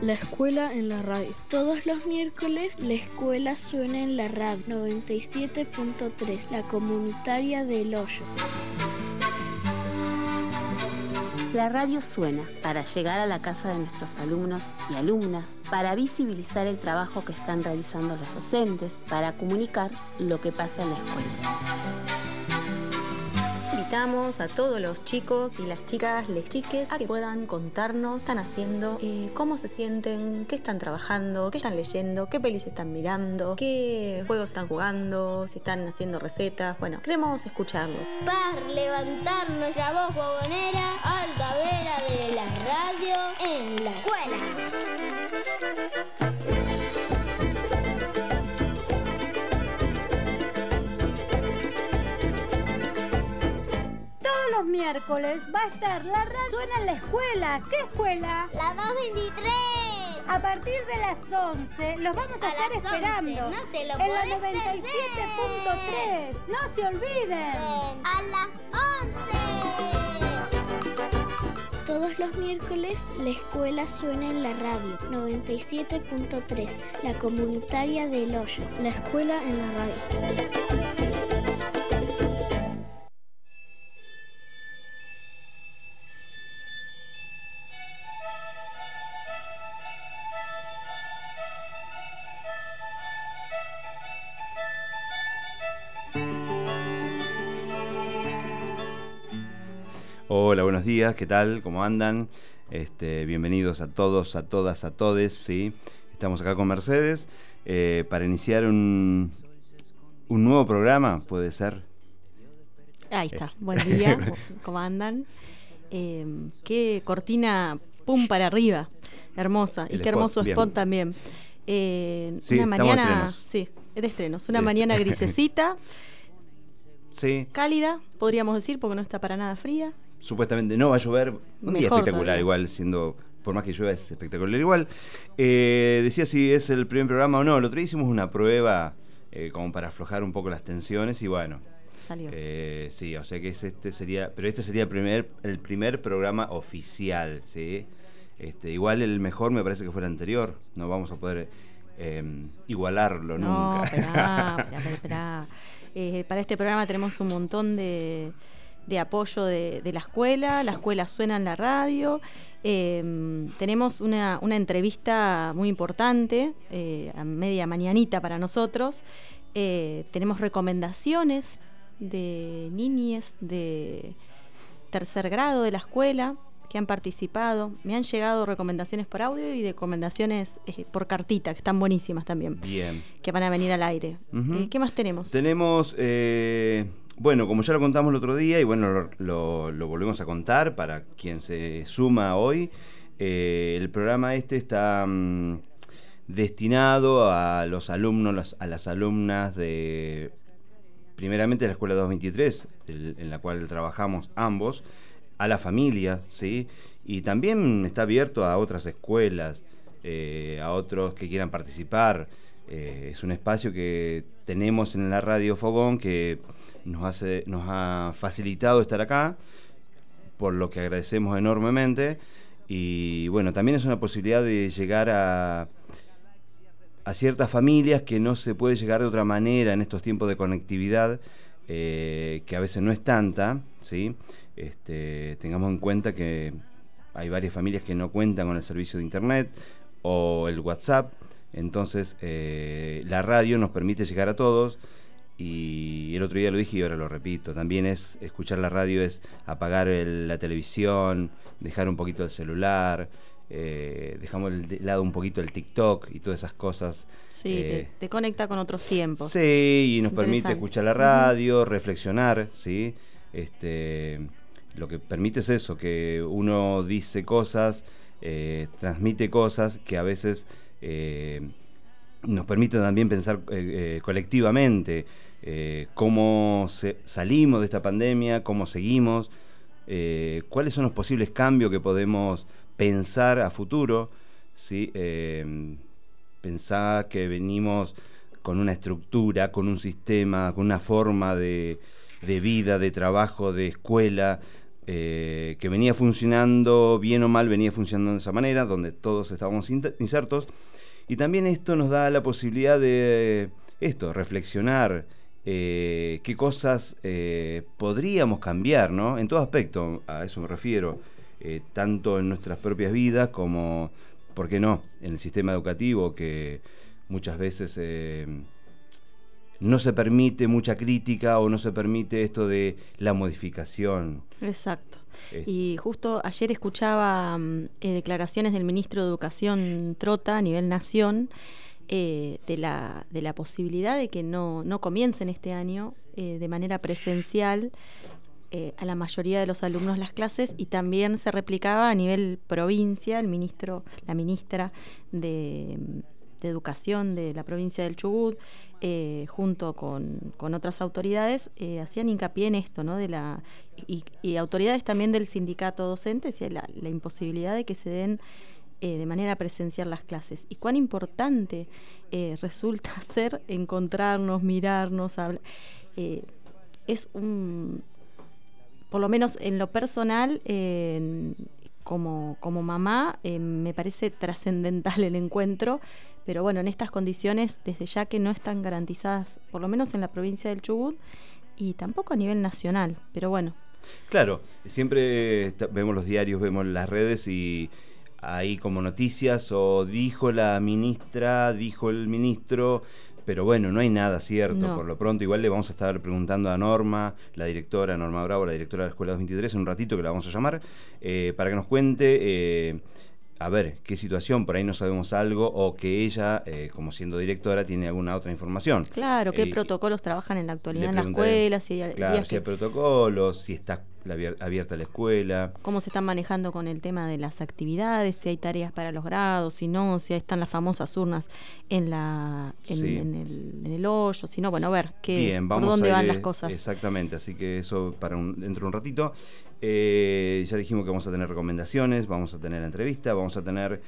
La escuela en la radio. Todos los miércoles la escuela suena en la radio 97.3, la comunitaria del Hoyo. La radio suena para llegar a la casa de nuestros alumnos y alumnas, para visibilizar el trabajo que están realizando los docentes, para comunicar lo que pasa en la escuela. Invitamos a todos los chicos y las chicas, les chiques, a que puedan contarnos qué están haciendo, cómo se sienten, qué están trabajando, qué están leyendo, qué pelis están mirando, qué juegos están jugando, si están haciendo recetas. Bueno, queremos escucharlo. Para levantar nuestra voz fogonera, alta vera de la radio en la escuela. Los miércoles va a estar la radio suena en la escuela. ¿Qué escuela? La 223. A partir de las 11 los vamos a estar esperando. 11, no te lo en la podés 97.3. No se olviden. A las 11. Todos los miércoles la escuela suena en la radio 97.3, la comunitaria del Hoyo. La escuela en la radio. Hola, buenos días, ¿qué tal? ¿Cómo andan? Bienvenidos a todos, a todas, a todes, ¿sí? Estamos acá con Mercedes para iniciar un nuevo programa, ¿puede ser? Ahí está, buen día, ¿cómo andan? Qué cortina, pum para arriba, hermosa, y qué hermoso spot también. Sí, una mañana, sí, es de estrenos, una mañana grisecita, sí, cálida, podríamos decir, porque no está para nada fría. Supuestamente no va a llover, un día espectacular todavía. Igual, siendo, por más que llueva es espectacular igual. Decía si es el primer programa o no. El otro día hicimos una prueba como para aflojar un poco las tensiones y bueno, salió. Sí, o sea que este sería el primer programa oficial, ¿sí? Igual el mejor me parece que fue el anterior. No vamos a poder igualarlo nunca. Esperá. Para este programa tenemos un montón de apoyo de la escuela suena en la radio, tenemos una entrevista muy importante, a media mañanita para nosotros, tenemos recomendaciones de niñes de tercer grado de la escuela que han participado, me han llegado recomendaciones por audio y recomendaciones por cartita, que están buenísimas también. Bien. Que van a venir al aire. ¿Qué más tenemos? Tenemos... Bueno, como ya lo contamos el otro día y bueno, lo volvemos a contar para quien se suma hoy, el programa está destinado a los alumnos, a las alumnas de, primeramente de la Escuela 223, en la cual trabajamos ambos, a la familia, ¿sí? Y también está abierto a otras escuelas, a otros que quieran participar. Es un espacio que tenemos en la Radio Fogón que nos ha facilitado estar acá, por lo que agradecemos enormemente. Y bueno, también es una posibilidad de llegar a ciertas familias que no se puede llegar de otra manera en estos tiempos de conectividad, que a veces no es tanta, ¿sí? Tengamos en cuenta que hay varias familias que no cuentan con el servicio de internet o el WhatsApp. Entonces la radio nos permite llegar a todos. Y el otro día lo dije y ahora lo repito, también escuchar la radio es apagar la televisión, dejar un poquito el celular, dejamos de lado un poquito el TikTok y todas esas cosas. Sí, te conecta con otros tiempos. Sí, y nos permite escuchar la radio, reflexionar, ¿sí? Lo que permite es eso, que uno dice cosas, transmite cosas que a veces nos permite también pensar colectivamente. Cómo salimos de esta pandemia, cómo seguimos, cuáles son los posibles cambios que podemos pensar a futuro, ¿sí? Pensar que venimos con una estructura, con un sistema, con una forma de vida, de trabajo, de escuela, que venía funcionando, bien o mal, venía funcionando de esa manera, donde todos estábamos insertos. Y también esto nos da la posibilidad de reflexionar qué cosas podríamos cambiar, ¿no? En todo aspecto, a eso me refiero, tanto en nuestras propias vidas como, ¿por qué no?, en el sistema educativo, que muchas veces no se permite mucha crítica o no se permite esto de la modificación. Exacto. Y justo ayer escuchaba declaraciones del ministro de Educación Trota a nivel nación de la posibilidad de que no comiencen este año de manera presencial a la mayoría de los alumnos las clases, y también se replicaba a nivel provincia. La ministra de Educación de la provincia del Chubut, junto con otras autoridades, hacían hincapié en esto, ¿no? Y autoridades también del sindicato docente, decía la imposibilidad de que se den de manera presencial las clases. Y cuán importante resulta ser encontrarnos, mirarnos, hablar. Es por lo menos en lo personal, como mamá, me parece trascendental el encuentro. Pero bueno, en estas condiciones, desde ya que no están garantizadas, por lo menos en la provincia del Chubut, y tampoco a nivel nacional, pero bueno. Claro, siempre vemos los diarios, vemos las redes, y ahí como noticias, o dijo la ministra, dijo el ministro, pero bueno, no hay nada cierto. No. Por lo pronto, igual le vamos a estar preguntando a Norma, la directora, Norma Bravo, la directora de la Escuela 223, en un ratito, que la vamos a llamar, para que nos cuente a ver qué situación, por ahí no sabemos algo, o que ella, como siendo directora, tiene alguna otra información. Claro, qué protocolos trabajan en la actualidad en la escuela, si hay, claro, si hay protocolos, si está abierta la escuela. Cómo se están manejando con el tema de las actividades, si hay tareas para los grados, si no, si están las famosas urnas en el hoyo, si no, bueno, a ver por dónde van las cosas. Exactamente, así que eso dentro de un ratito. Ya dijimos que vamos a tener recomendaciones, vamos a tener entrevista, vamos a tener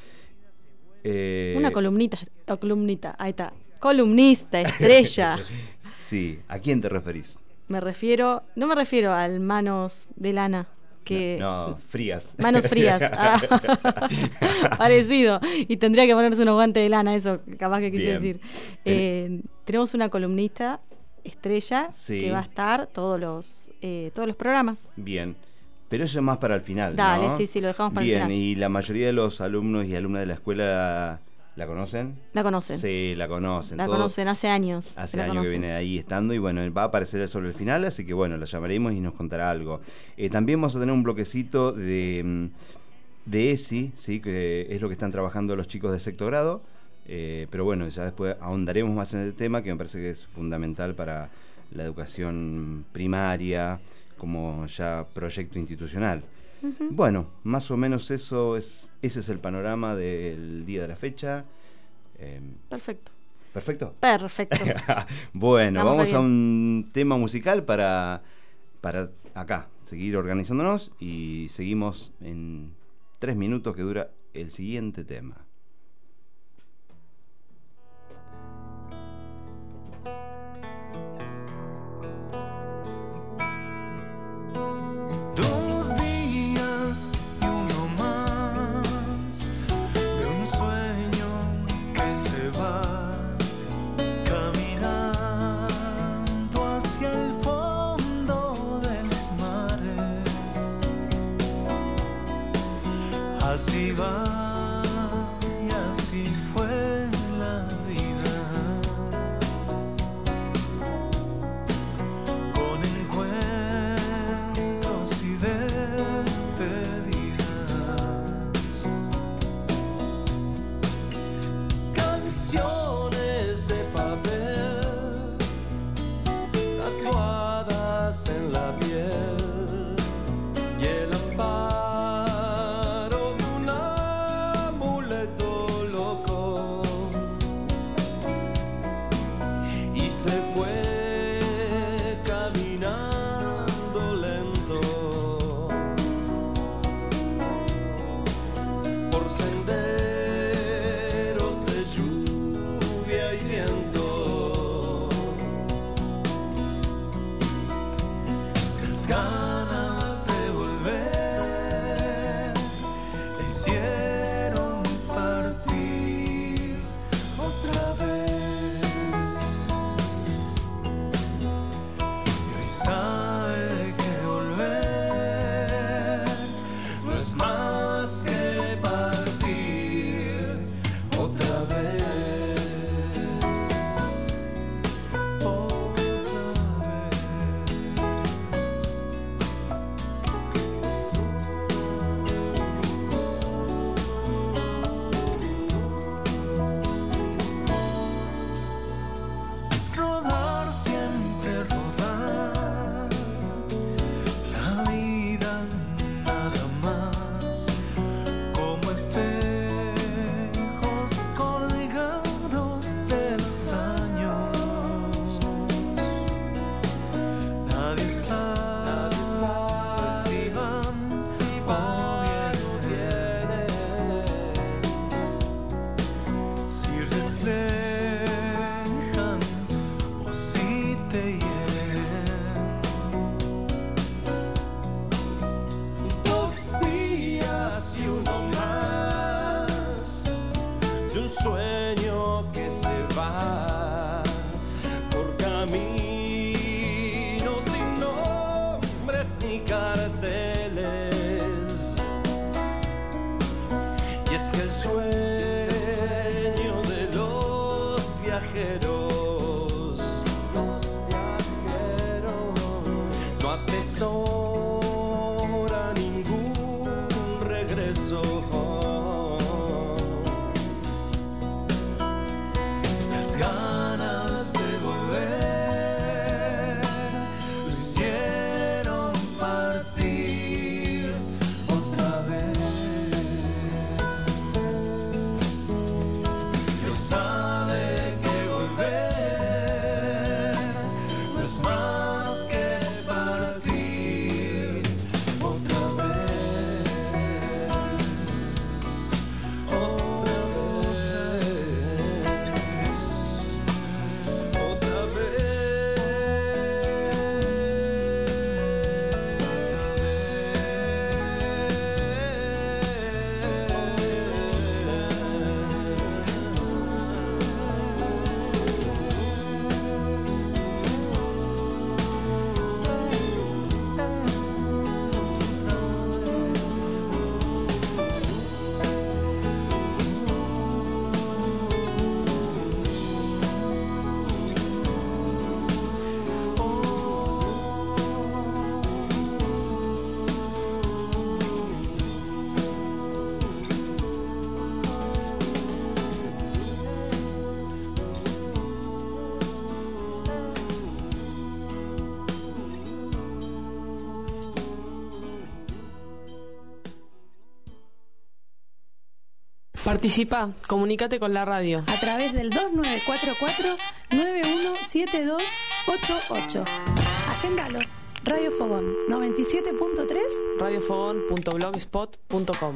una columnita, ahí está, columnista estrella. Sí, ¿a quién te referís? No me refiero al Manos de Lana, que no, Frías. Manos Frías. Parecido. Y tendría que ponerse unos guantes de lana, eso capaz que quise decir. Tenemos una columnista estrella, sí, que va a estar todos los programas. Bien. Pero eso es más para el final, Dale, ¿no? sí, lo dejamos para el final. Bien, ¿y la mayoría de los alumnos y alumnas de la escuela la conocen? La conocen. Sí, la conocen. La conocen hace años. Hace años que viene ahí estando, y bueno, va a aparecer sobre el final, así que bueno, la llamaremos y nos contará algo. También vamos a tener un bloquecito de ESI, ¿sí? Que es lo que están trabajando los chicos de sexto grado, pero bueno, ya después ahondaremos más en el tema, que me parece que es fundamental para la educación primaria, como ya proyecto institucional. Uh-huh. Bueno, más o menos ese es el panorama del día de la fecha. Perfecto. ¿Perfecto? Perfecto. Bueno, estamos vamos a un tema musical para acá, seguir organizándonos, y seguimos en 3 minutos que dura el siguiente tema. Así va y así fue la vida, con encuentros y despedidas, canciones de papel tatuadas en la piel, y el amparo de un amuleto loco, y se fue caminando lento por senderos de lluvia y viento. Las ganas de volver regreso. Las ganas de volver lo hicieron partir otra vez. Dios sabe que volver no es más que partir otra vez, otra Participa, comunícate con la radio. A través del 2944-917288. Agéndalo. Radio Fogón 97.3. radiofogón.blogspot.com.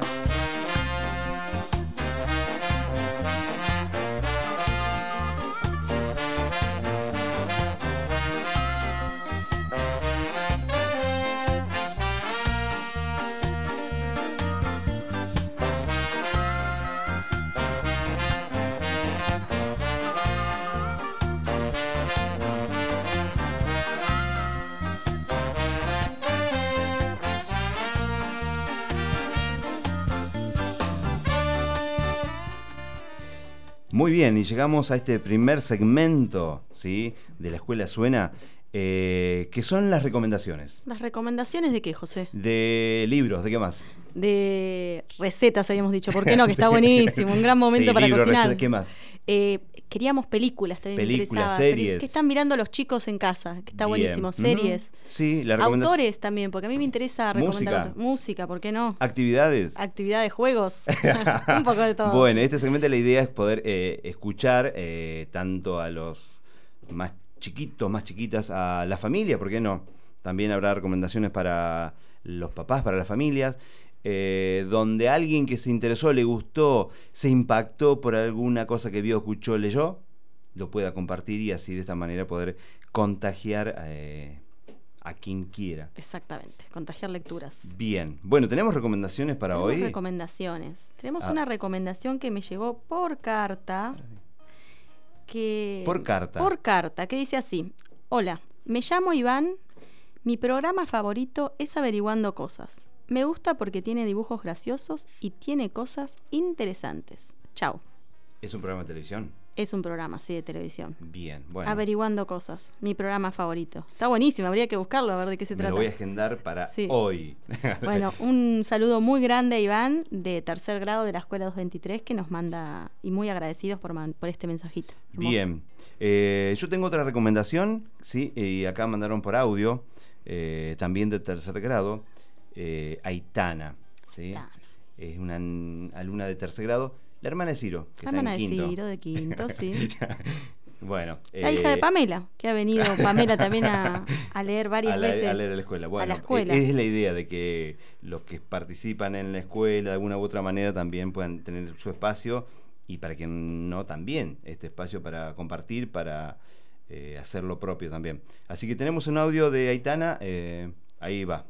Muy bien, y llegamos a este primer segmento, ¿sí?, de La Escuela Suena, que son las recomendaciones. ¿Las recomendaciones de qué, José? De libros, ¿de qué más? De recetas, habíamos dicho. ¿Por qué no? Que está buenísimo, un gran momento para libros, cocinar. Recetas, ¿qué más? Queríamos películas, también Películas, me interesaba. series. ¿Qué están mirando los chicos en casa? Que está Bien. buenísimo. Series. Sí, la recomendación. Autores también, porque a mí me interesa recomendar música, ¿por qué no? Actividades. Actividades, juegos. Un poco de todo. Bueno, este segmento la idea es poder escuchar tanto a los más chiquitos, más chiquitas, a la familia, ¿por qué no? También habrá recomendaciones para los papás, para las familias, donde alguien que se interesó, le gustó, se impactó por alguna cosa que vio, escuchó, leyó, lo pueda compartir y así de esta manera poder contagiar a quien quiera. Exactamente, contagiar lecturas. Bien, bueno, ¿tenemos recomendaciones para hoy? Tenemos recomendaciones. Tenemos una recomendación que me llegó por carta. Por carta. Por carta, que dice así: hola, me llamo Iván, mi programa favorito es Averiguando Cosas. Me gusta porque tiene dibujos graciosos y tiene cosas interesantes. Chau. ¿Es un programa de televisión? Es un programa, sí, de televisión. Bien, bueno. Averiguando Cosas, mi programa favorito. Está buenísimo, habría que buscarlo, a ver de qué se trata. Me lo voy a agendar para hoy. Bueno, un saludo muy grande a Iván, de tercer grado de la Escuela 223, que nos manda, y muy agradecidos por este mensajito. Hermoso. Bien, yo tengo otra recomendación, sí, y acá mandaron por audio, también de tercer grado, Aitana, ¿sí? Aitana. Es una alumna de tercer grado, la hermana de Ciro, que está en quinto. De Ciro, de quinto, sí. Bueno, la hija de Pamela, que ha venido Pamela también a leer varias veces. A leer a la escuela. Bueno, a la escuela. Es la idea de que los que participan en la escuela de alguna u otra manera también puedan tener su espacio, y para quien no también este espacio para compartir, para hacer lo propio también. Así que tenemos un audio de Aitana, ahí va.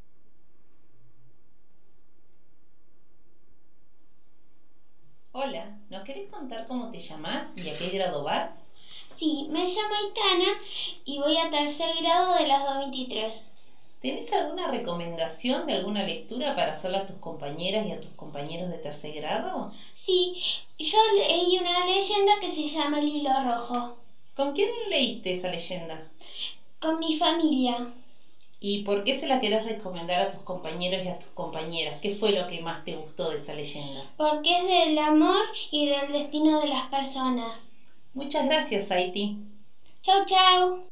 Hola, ¿nos querés contar cómo te llamás y a qué grado vas? Sí, me llamo Aitana y voy a tercer grado de las 223. ¿Tenés alguna recomendación de alguna lectura para hacerla a tus compañeras y a tus compañeros de tercer grado? Sí, yo leí una leyenda que se llama El Hilo Rojo. ¿Con quién leíste esa leyenda? Con mi familia. ¿Y por qué se la querés recomendar a tus compañeros y a tus compañeras? ¿Qué fue lo que más te gustó de esa leyenda? Porque es del amor y del destino de las personas. Muchas gracias, Haití. Chau, chau.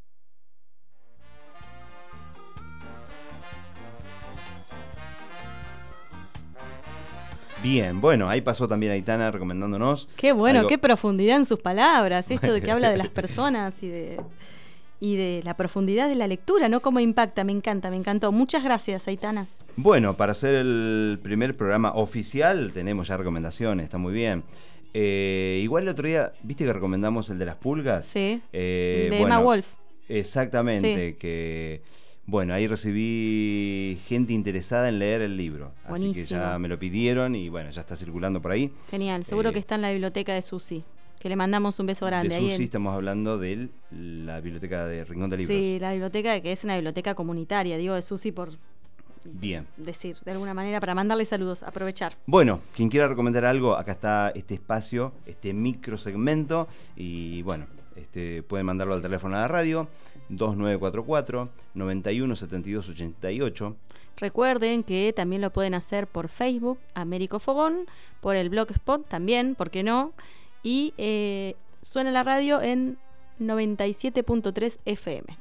Bien, bueno, ahí pasó también Aitana recomendándonos. Qué bueno, algo... qué profundidad en sus palabras, esto de que habla de las personas y de la profundidad de la lectura, ¿no? Cómo impacta, me encanta, me encantó. Muchas gracias, Aitana. Bueno, para hacer el primer programa oficial tenemos ya recomendaciones, está muy bien. Igual el otro día, ¿viste que recomendamos el de las pulgas? Sí, de Emma Wolf. Exactamente, sí. Que... Bueno, ahí recibí gente interesada en leer el libro. Buenísimo. Así que ya me lo pidieron y bueno, ya está circulando por ahí. Genial, seguro que está en la biblioteca de Susi. Que le mandamos un beso grande. De ahí Susi estamos hablando de la biblioteca de Rincón de Libros. Sí, la biblioteca que es una biblioteca comunitaria, digo de Susi por bien decir, de alguna manera, para mandarle saludos, aprovechar. Bueno, quien quiera recomendar algo, acá está este espacio, este microsegmento y bueno, pueden mandarlo al teléfono de la radio 2944 91 72 88. Recuerden que también lo pueden hacer por Facebook, Américo Fogón, por el Blogspot también, ¿por qué no? Y suena la radio en 97.3 FM.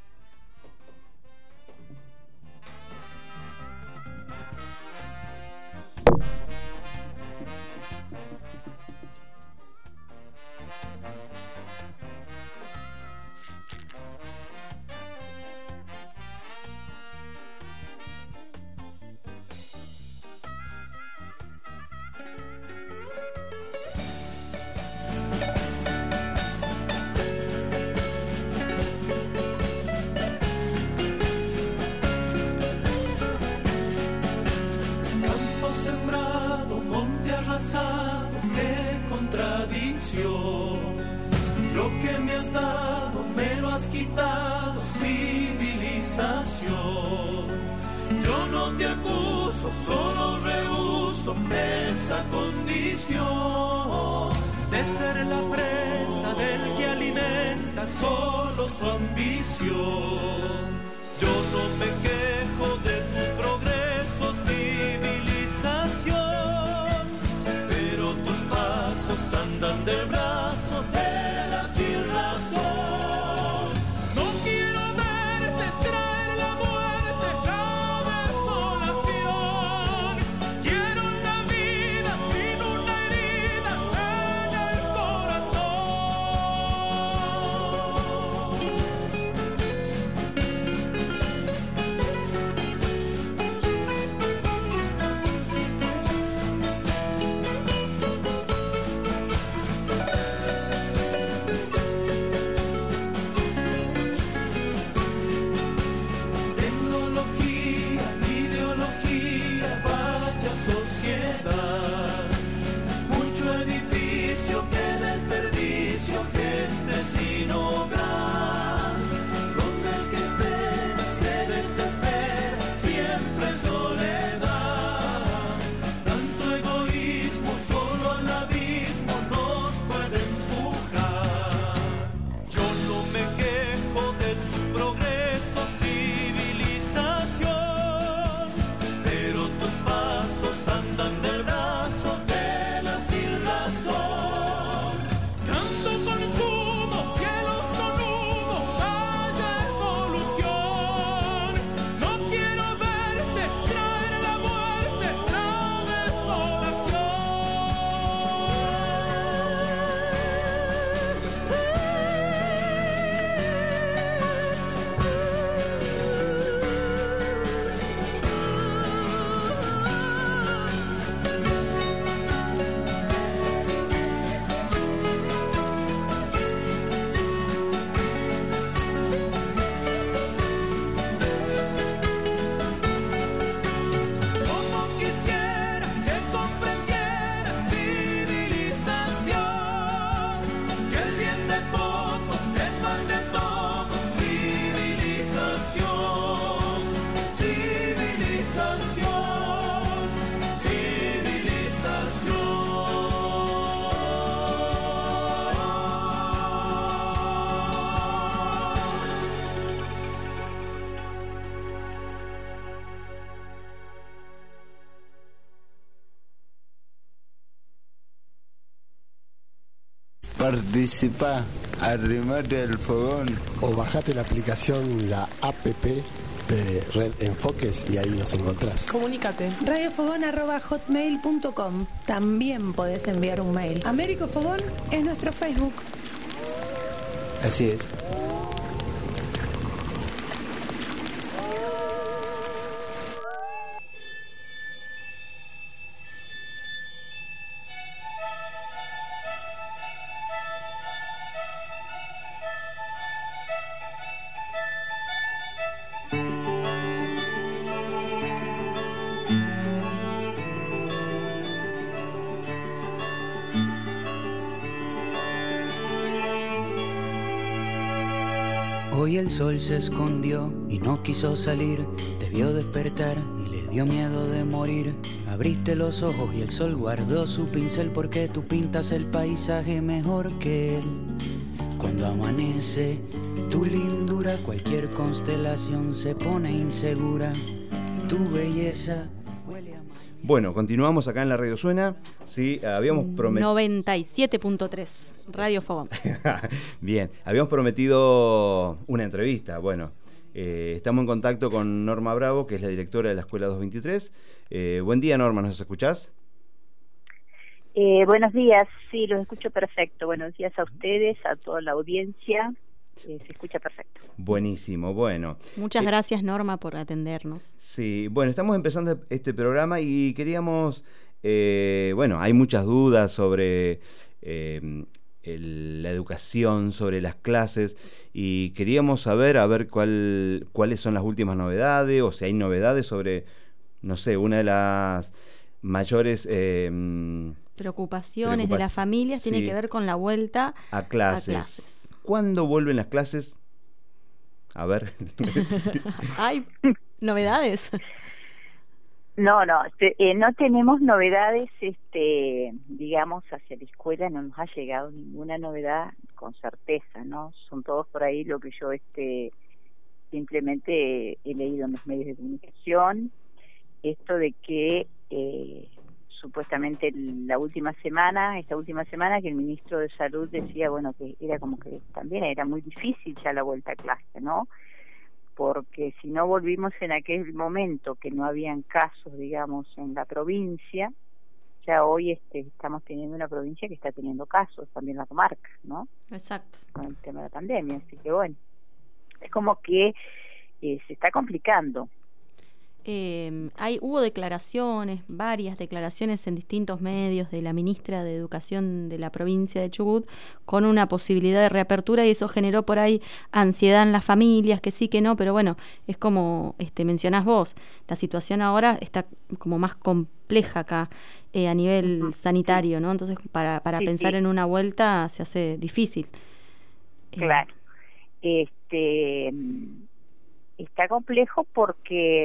Lo que me has dado me lo has quitado, civilización. Yo no te acuso, solo rehúso esa condición de ser la presa del que alimenta solo su ambición. Yo no me quejo de tu progreso, civilización, pero tus pasos andan del brazo de la sin razón. No quiero verte traer la muerte, la desolación. Quiero una vida sin una herida en el corazón. Participá, arrimate al fogón. O bajate la aplicación, la APP de Red Enfoques y ahí nos encontrás. Comunícate. radiofogón@hotmail.com. También podés enviar un mail. Américo Fogón es nuestro Facebook. Así es. Hoy el sol se escondió y no quiso salir, te vio despertar y le dio miedo de morir. Abriste los ojos y el sol guardó su pincel porque tú pintas el paisaje mejor que él. Cuando amanece, tu lindura, cualquier constelación se pone insegura. Tu belleza huele a... Bueno, continuamos acá en la Radio Suena. Sí, habíamos prometido... 97.3, Radio Fogón. Bien, habíamos prometido una entrevista. Bueno, estamos en contacto con Norma Bravo, que es la directora de la Escuela 223. Buen día, Norma, ¿nos escuchás? Buenos días, sí, los escucho perfecto. Buenos días a ustedes, a toda la audiencia. Se escucha perfecto. Buenísimo, bueno. Muchas gracias, Norma, por atendernos. Sí, bueno, estamos empezando este programa y queríamos, bueno, hay muchas dudas sobre la educación, sobre las clases, y queríamos saber, cuáles son las últimas novedades, o si hay novedades sobre, no sé, una de las mayores... preocupaciones de las familias, sí, tiene que ver con la vuelta a clases. ¿Cuándo vuelven las clases? A ver. ¿Hay novedades? No tenemos novedades, digamos, hacia la escuela no nos ha llegado ninguna novedad con certeza, ¿no? Son todos por ahí lo que yo simplemente he leído en los medios de comunicación, esto de que supuestamente esta última semana que el ministro de Salud decía, bueno, que era como que también era muy difícil ya la vuelta a clase, ¿no? Porque si no volvimos en aquel momento que no habían casos, digamos, en la provincia, ya hoy estamos teniendo una provincia que está teniendo casos, también la comarca, ¿no? Exacto. Con el tema de la pandemia, así que bueno, es como que se está complicando. Hubo declaraciones, varias declaraciones en distintos medios de la ministra de Educación de la provincia de Chubut con una posibilidad de reapertura, y eso generó por ahí ansiedad en las familias, que sí, que no, pero bueno, es como mencionás vos, la situación ahora está como más compleja acá a nivel sanitario, ¿no? Entonces para pensar en una vuelta se hace difícil. Claro. Está complejo porque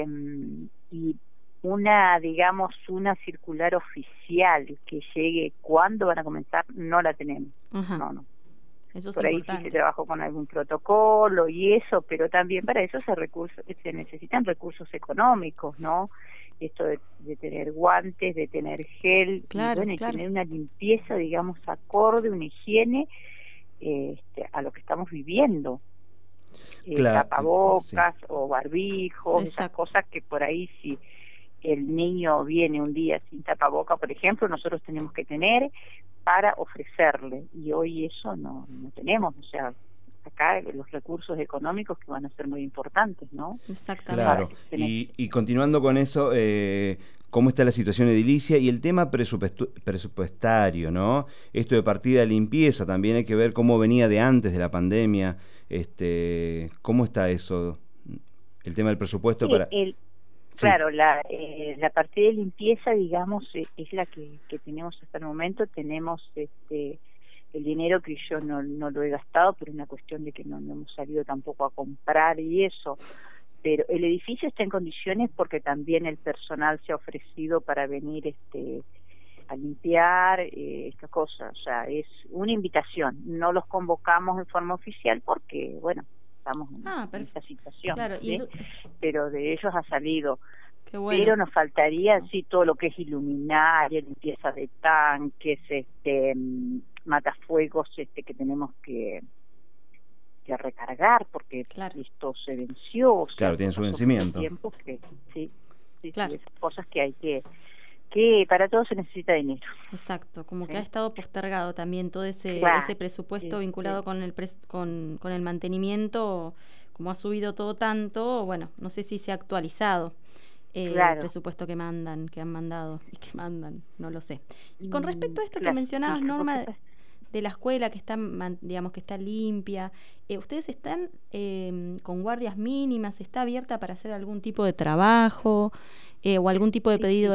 una circular oficial que llegue cuándo van a comenzar no la tenemos. Ajá. No. Eso es por ahí importante. sí se trabajó con algún protocolo y eso, pero también para eso se necesitan recursos económicos, ¿no? Esto de tener guantes, de tener gel, claro, y tener una limpieza, digamos, acorde, una higiene a lo que estamos viviendo. Tapabocas, sí, o barbijos, esas cosas que por ahí si el niño viene un día sin tapaboca, por ejemplo, nosotros tenemos que tener para ofrecerle, y hoy eso no tenemos, o sea, acá los recursos económicos que van a ser muy importantes, ¿no? Exactamente. Claro, y continuando con eso, ¿cómo está la situación edilicia y el tema presupuestario, ¿no? Esto de partida de limpieza, también hay que ver cómo venía de antes de la pandemia. ¿Cómo está eso? El tema del presupuesto para... Claro, la partida de limpieza, digamos, es la que tenemos hasta el momento. Tenemos el dinero que yo no lo he gastado por una cuestión de que no hemos salido tampoco a comprar y eso. Pero el edificio está en condiciones porque también el personal se ha ofrecido para venir a limpiar esta cosa, o sea, es una invitación. No los convocamos en forma oficial porque, bueno, estamos en esta situación, claro, ¿sí? Pero de ellos ha salido. Qué bueno. Pero nos faltaría, sí, todo lo que es iluminaria, limpieza de tanques, matafuegos que tenemos que recargar porque esto se venció. O sea, claro, tiene su vencimiento. Tiempo que, sí, claro. esas cosas que hay que para todo se necesita dinero. Exacto, como que ha estado postergado también todo ese presupuesto vinculado con el mantenimiento, como ha subido todo tanto, bueno, no sé si se ha actualizado el presupuesto que han mandado y que mandan, no lo sé. Y con respecto a esto que mencionabas, Norma, de la escuela que está, digamos, que está limpia, ¿ustedes están con guardias mínimas? ¿Está abierta para hacer algún tipo de trabajo o algún tipo de pedido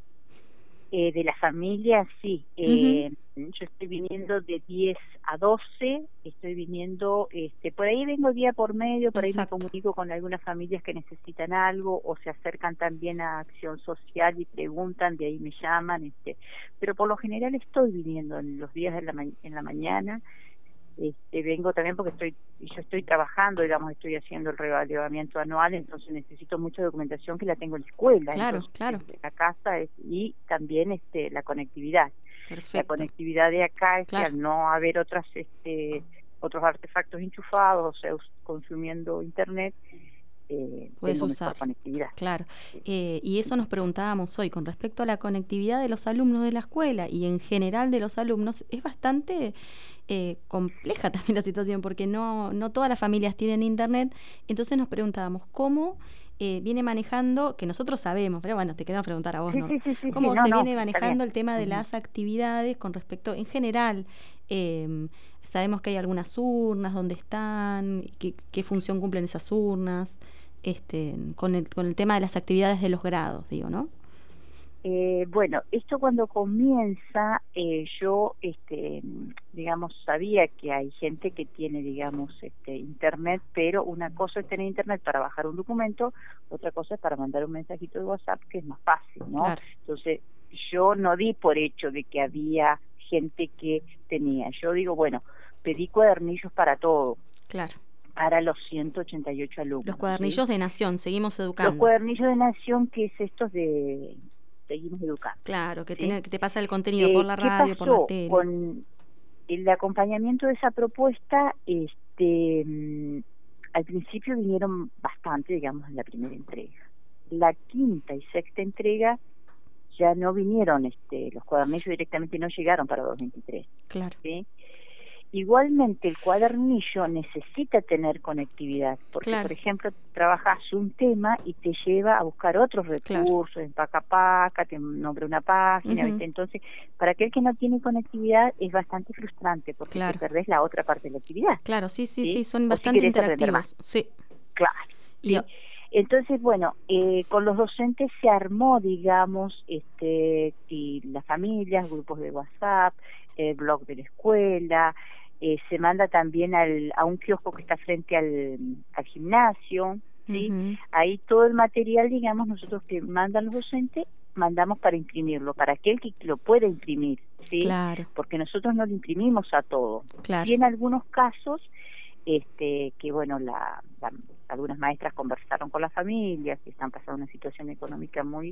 de la familia? Sí. Yo estoy viniendo de 10 a 12, estoy viniendo, por ahí vengo día por medio, por ahí me comunico con algunas familias que necesitan algo o se acercan también a Acción Social y preguntan, de ahí me llaman, pero por lo general estoy viniendo en los días en la mañana. Vengo también porque yo estoy trabajando, digamos, estoy haciendo el revalidamiento anual, entonces necesito mucha documentación que la tengo en la escuela. Claro, entonces, claro. La casa y también la conectividad. Perfecto. La conectividad de acá es que al no haber otros artefactos enchufados, o sea, consumiendo internet, puedes tengo usar mejor conectividad. Claro. Y eso nos preguntábamos hoy con respecto a la conectividad de los alumnos de la escuela y en general de los alumnos. Es bastante compleja también la situación porque no todas las familias tienen internet. Entonces nos preguntábamos cómo viene manejando, que nosotros sabemos, pero bueno, te queremos preguntar a vos, ¿no? Sí, ¿Cómo se viene manejando el tema de las actividades con respecto, en general? Sabemos que hay algunas urnas, ¿dónde están? ¿Qué función cumplen esas urnas? Con el tema de las actividades de los grados, digo, ¿no? Bueno, esto cuando comienza, yo, digamos, sabía que hay gente que tiene, digamos, internet, pero una cosa es tener internet para bajar un documento, otra cosa es para mandar un mensajito de WhatsApp, que es más fácil, ¿no? Claro. Entonces, yo no di por hecho de que había gente que tenía. Yo digo, bueno, pedí cuadernillos para todo. Claro. Para los 188 alumnos. Los cuadernillos de Nación, seguimos educando. Los cuadernillos de Nación, que es estos de seguimos educando. Claro, que te pasa el contenido por la radio, por la tele. Con el acompañamiento de esa propuesta, al principio vinieron bastante, digamos, en la primera entrega. La quinta y sexta entrega ya no vinieron, los cuadernillos directamente no llegaron para 2023. Claro. ¿Sí? Igualmente el cuadernillo necesita tener conectividad, porque por ejemplo trabajas un tema y te lleva a buscar otros recursos, en Paca, te nombra una página, ¿viste? Entonces para aquel que no tiene conectividad es bastante frustrante porque te perdés la otra parte de la actividad. Claro, sí, son bastante interactivos. Sí. Claro. ¿Sí? Entonces, bueno, con los docentes se armó, digamos, y las familias, grupos de WhatsApp, el blog de la escuela, se manda también a un kiosco que está frente al gimnasio, ¿sí? Ahí todo el material, digamos, nosotros que mandan los docentes, mandamos para imprimirlo, para aquel que lo pueda imprimir, ¿sí? Claro. Porque nosotros no lo imprimimos a todo. Claro. Y en algunos casos, que bueno, algunas maestras conversaron con las familias que están pasando una situación económica muy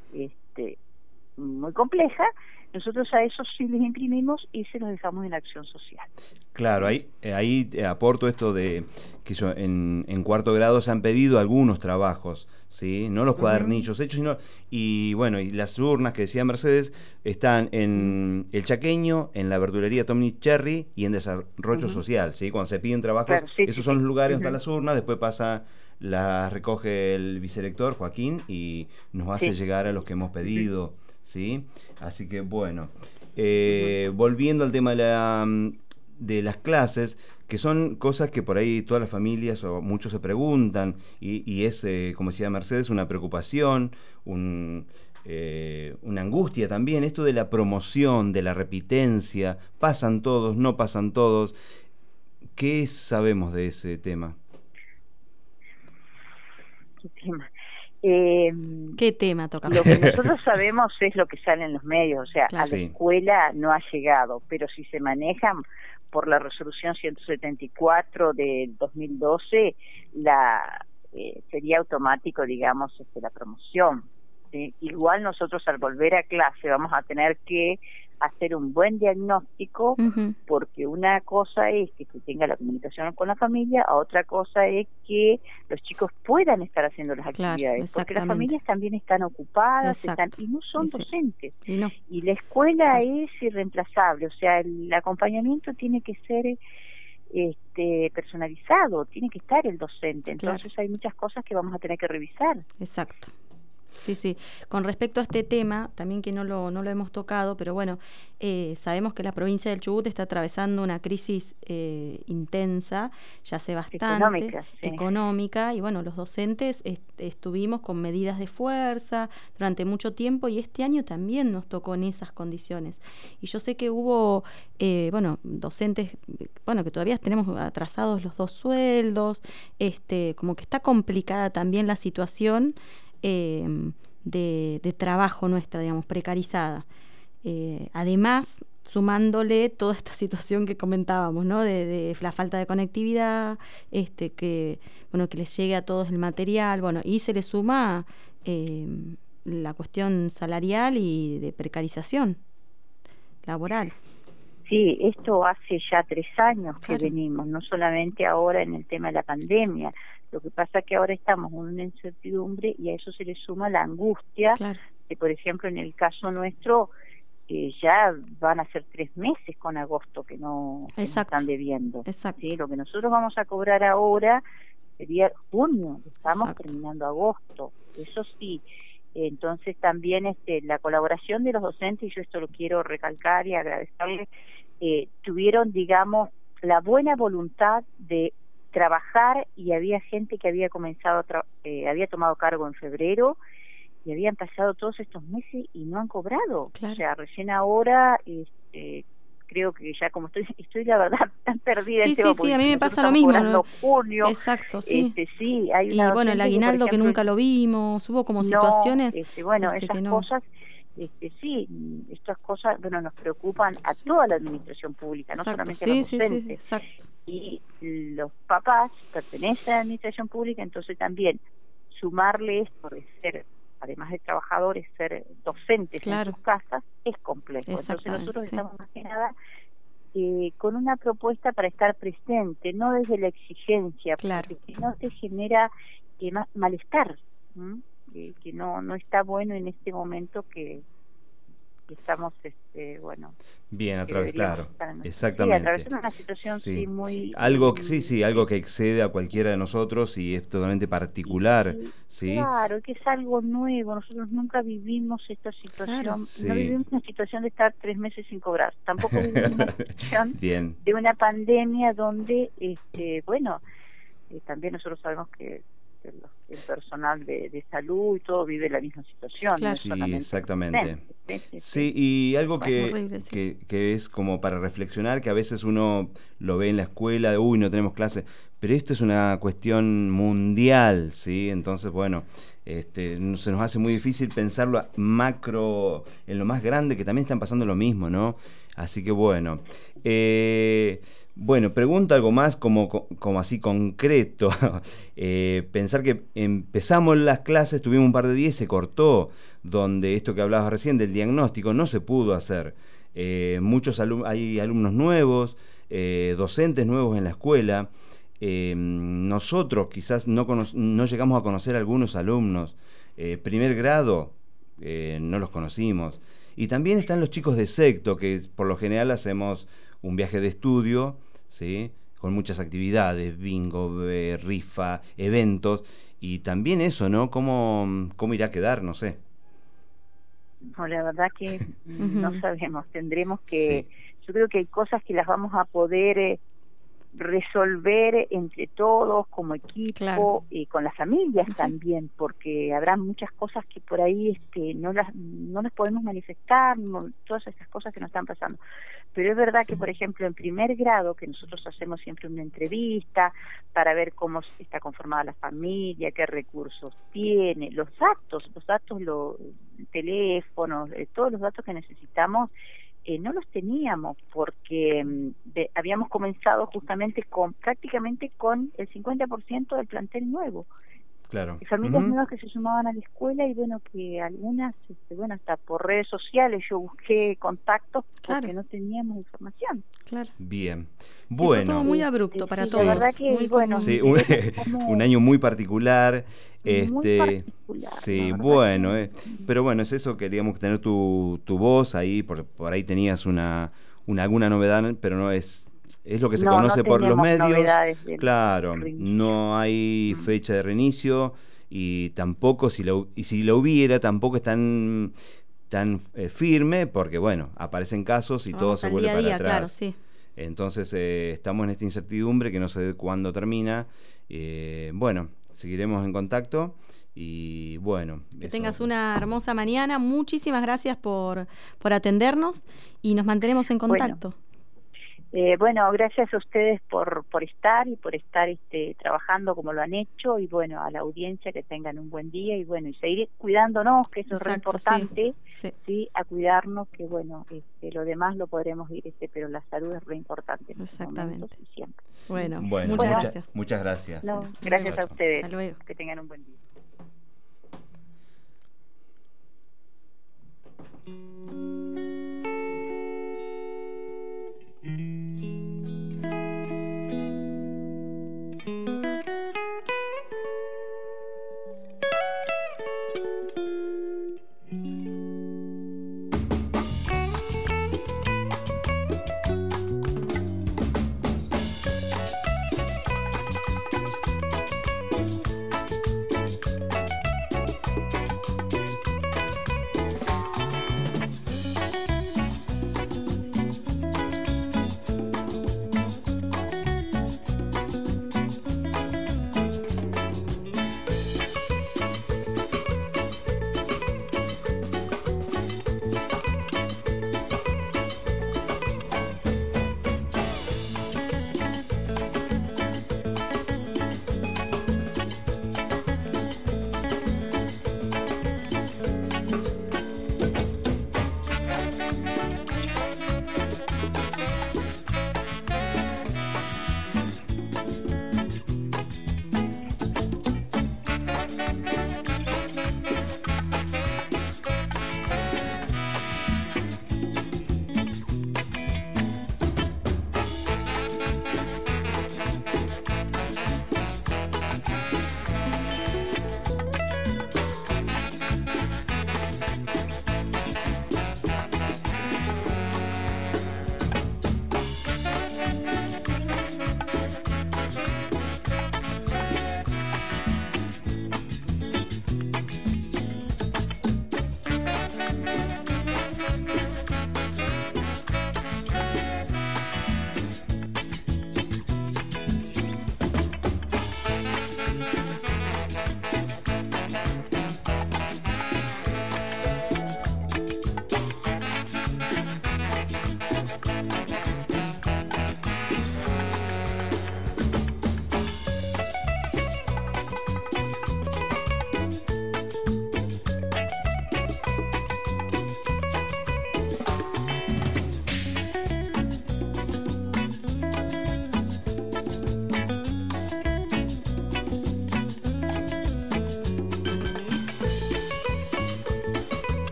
compleja, nosotros a esos sí les imprimimos y se los dejamos en Acción Social. Claro, ahí aporto esto de que en cuarto grado se han pedido algunos trabajos, ¿sí? No los cuadernillos hechos, sino y bueno, y las urnas que decía Mercedes están en El Chaqueño, en la verdulería Tommy Cherry y en Desarrollo Social, ¿sí? Cuando se piden trabajos, esos son los lugares donde están las urnas, después las recoge el vicerector Joaquín y nos hace llegar a los que hemos pedido, ¿sí? Así que bueno, volviendo al tema de las clases, que son cosas que por ahí todas las familias o muchos se preguntan y es, como decía Mercedes, una preocupación, una angustia también, esto de la promoción, de la repitencia, pasan todos, no pasan todos. ¿Qué sabemos de ese tema? ¿Qué tema? ¿Qué tema toca? Lo que nosotros sabemos es lo que sale en los medios, o sea, a la escuela no ha llegado, pero si se manejan por la resolución 174 del 2012, sería automático, digamos, la promoción, ¿sí? Igual nosotros al volver a clase vamos a tener que hacer un buen diagnóstico, porque una cosa es que tenga la comunicación con la familia, a otra cosa es que los chicos puedan estar haciendo las actividades, porque las familias también están ocupadas, y no son docentes, y la escuela es irreemplazable, o sea, el acompañamiento tiene que ser personalizado, tiene que estar el docente, entonces hay muchas cosas que vamos a tener que revisar. Exacto. Sí. Con respecto a este tema, también que no lo hemos tocado, pero bueno, sabemos que la provincia del Chubut está atravesando una crisis intensa, ya hace bastante, económica, y bueno, los docentes estuvimos con medidas de fuerza durante mucho tiempo, y este año también nos tocó en esas condiciones. Y yo sé que hubo, docentes, que todavía tenemos atrasados los 2 sueldos, como que está complicada también la situación de trabajo nuestra, digamos, precarizada. Además, sumándole toda esta situación que comentábamos, ¿no? De la falta de conectividad, que les llegue a todos el material, y se le suma la cuestión salarial y de precarización laboral. Sí, esto hace ya 3 años que venimos, no solamente ahora en el tema de la pandemia. Lo que pasa es que ahora estamos en una incertidumbre y a eso se le suma la angustia de, por ejemplo, en el caso nuestro, ya van a ser 3 meses con agosto que no están debiendo. ¿Sí? Lo que nosotros vamos a cobrar ahora sería junio, estamos terminando agosto, eso sí. Entonces también la colaboración de los docentes, y yo esto lo quiero recalcar y agradecerles, tuvieron, digamos, la buena voluntad de trabajar, y había gente que había comenzado había tomado cargo en febrero y habían pasado todos estos meses y no han cobrado. O sea, recién ahora creo que ya como estoy la verdad tan perdida en tema, a mí me pasa lo mismo, ¿no? Junio, exacto, sí, hay una y el aguinaldo que nunca lo vimos, hubo como situaciones esas cosas, estas cosas nos preocupan a toda la administración pública, no solamente a los docentes. Y los papás pertenecen a la administración pública, entonces también sumarle esto de ser, además de trabajadores, ser docentes en sus casas, es complejo. Entonces nosotros estamos más que nada con una propuesta para estar presente, no desde la exigencia, porque si no te genera malestar, que no está bueno en este momento que estamos bien exactamente, atravesando una situación muy algo que excede a cualquiera de nosotros y es totalmente particular, claro, que es algo nuevo, nosotros nunca vivimos esta situación, no vivimos una situación de estar 3 meses sin cobrar, tampoco vivimos una situación de una pandemia donde también nosotros sabemos que el personal de salud y todo vive la misma situación. Sí, exactamente. Sí, y algo que es como para reflexionar, que a veces uno lo ve en la escuela, de no tenemos clase, pero esto es una cuestión mundial, ¿sí? Entonces, se nos hace muy difícil pensarlo macro, en lo más grande, que también están pasando lo mismo, ¿no? Así que pregunto algo más como así concreto. Pensar que empezamos las clases, tuvimos un par de días, se cortó, donde esto que hablabas recién del diagnóstico no se pudo hacer. Hay alumnos nuevos, docentes nuevos en la escuela. Nosotros quizás no llegamos a conocer a algunos alumnos. Primer grado, no los conocimos. Y también están los chicos de sexto, que por lo general hacemos un viaje de estudio, ¿sí? Con muchas actividades, bingo, rifa, eventos, y también eso, ¿no? ¿Cómo irá a quedar? No sé. No, la verdad que no sabemos, tendremos que... Yo creo que hay cosas que las vamos a poder resolver entre todos como equipo y con las familias también, porque habrá muchas cosas que por ahí no las podemos manifestar, todas esas cosas que nos están pasando. Pero es verdad que, por ejemplo, en primer grado, que nosotros hacemos siempre una entrevista para ver cómo está conformada la familia, qué recursos tiene, los datos, los teléfonos, todos los datos que necesitamos, no los teníamos porque habíamos comenzado justamente prácticamente con el 50% del plantel nuevo. Claro. Familias nuevas que se sumaban a la escuela y bueno, que algunas, hasta por redes sociales yo busqué contactos porque no teníamos información. Claro. Bien. Bueno. Fue todo muy abrupto para todos. La verdad que, sí, un año muy particular. Muy particular. Sí, bueno, pero bueno, es eso, queríamos tener tu voz ahí, por ahí tenías alguna novedad, pero no es lo que se conoce por los medios. Claro, no hay fecha de reinicio y tampoco, si la hubiera, tampoco es tan firme, porque bueno, aparecen casos y todo se vuelve para atrás. Claro, sí. Entonces estamos en esta incertidumbre que no sé cuándo termina. Bueno, seguiremos en contacto. Y bueno, que tengas una hermosa mañana. Muchísimas gracias por atendernos y nos mantenemos en contacto. Bueno, gracias a ustedes por estar trabajando como lo han hecho, y bueno, a la audiencia que tengan un buen día y bueno, y seguir cuidándonos, que eso es re importante, sí, a cuidarnos, que bueno, lo demás lo podremos ir, pero la salud es re importante. Exactamente. Y siempre. Bueno, muchas gracias. Muchas gracias. No, gracias a ustedes. Hasta luego. Que tengan un buen día.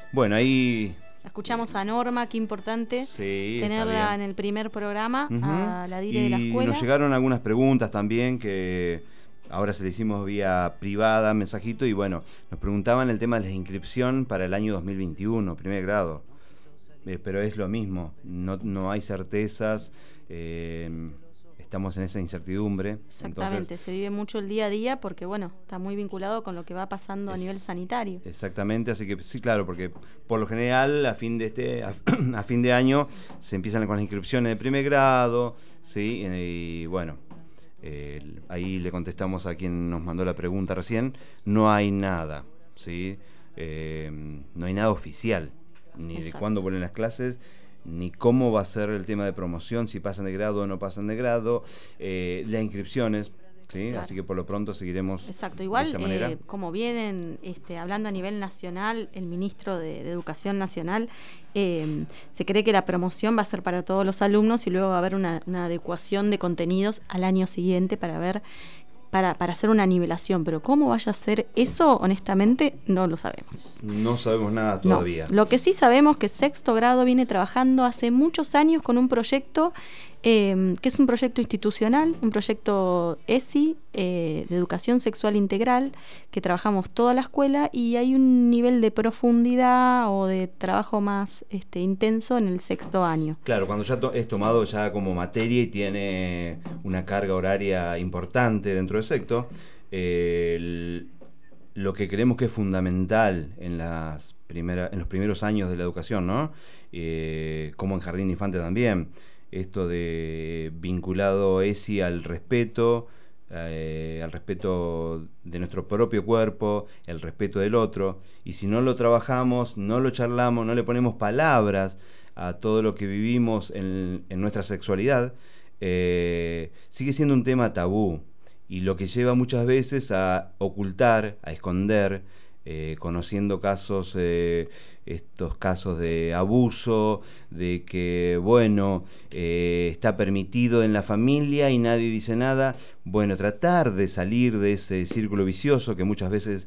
Bueno, ahí... Escuchamos a Norma, qué importante tenerla en el primer programa, a la dire de la escuela. Y nos llegaron algunas preguntas también que ahora se le hicimos vía privada, mensajito, y bueno, nos preguntaban el tema de la inscripción para el año 2021, primer grado. Pero es lo mismo, no hay certezas, estamos en esa incertidumbre. Exactamente, entonces, se vive mucho el día a día porque, bueno, está muy vinculado con lo que va pasando a nivel sanitario. Exactamente, así que sí, claro, porque por lo general a fin de año se empiezan con las inscripciones de primer grado, ¿sí? Y bueno, ahí le contestamos a quien nos mandó la pregunta recién, no hay nada, ¿sí? No hay nada oficial, ni de cuándo vuelven las clases, ni cómo va a ser el tema de promoción, si pasan de grado o no pasan de grado, las inscripciones, ¿sí? Claro. Así que por lo pronto seguiremos. Exacto, igual de esta manera. Como vienen hablando a nivel nacional, el ministro de Educación Nacional, se cree que la promoción va a ser para todos los alumnos y luego va a haber una adecuación de contenidos al año siguiente para ver para hacer una nivelación, pero cómo vaya a ser eso, honestamente, no lo sabemos. No sabemos nada todavía. No. Lo que sí sabemos que sexto grado viene trabajando hace muchos años con un proyecto que es un proyecto institucional, un proyecto ESI, de educación sexual integral, que trabajamos toda la escuela y hay un nivel de profundidad o de trabajo más intenso en el sexto año. Claro, cuando ya es tomado ya como materia y tiene una carga horaria importante dentro del sexto, lo que creemos que es fundamental en los primeros años de la educación, ¿no? Como en jardín de infante también, esto de vinculado ESI al respeto de nuestro propio cuerpo, el respeto del otro, y si no lo trabajamos, no lo charlamos, no le ponemos palabras a todo lo que vivimos en nuestra sexualidad, sigue siendo un tema tabú, y lo que lleva muchas veces a ocultar, a esconder, conociendo casos, estos casos de abuso, de que, bueno, está permitido en la familia y nadie dice nada. Bueno, tratar de salir de ese círculo vicioso que muchas veces,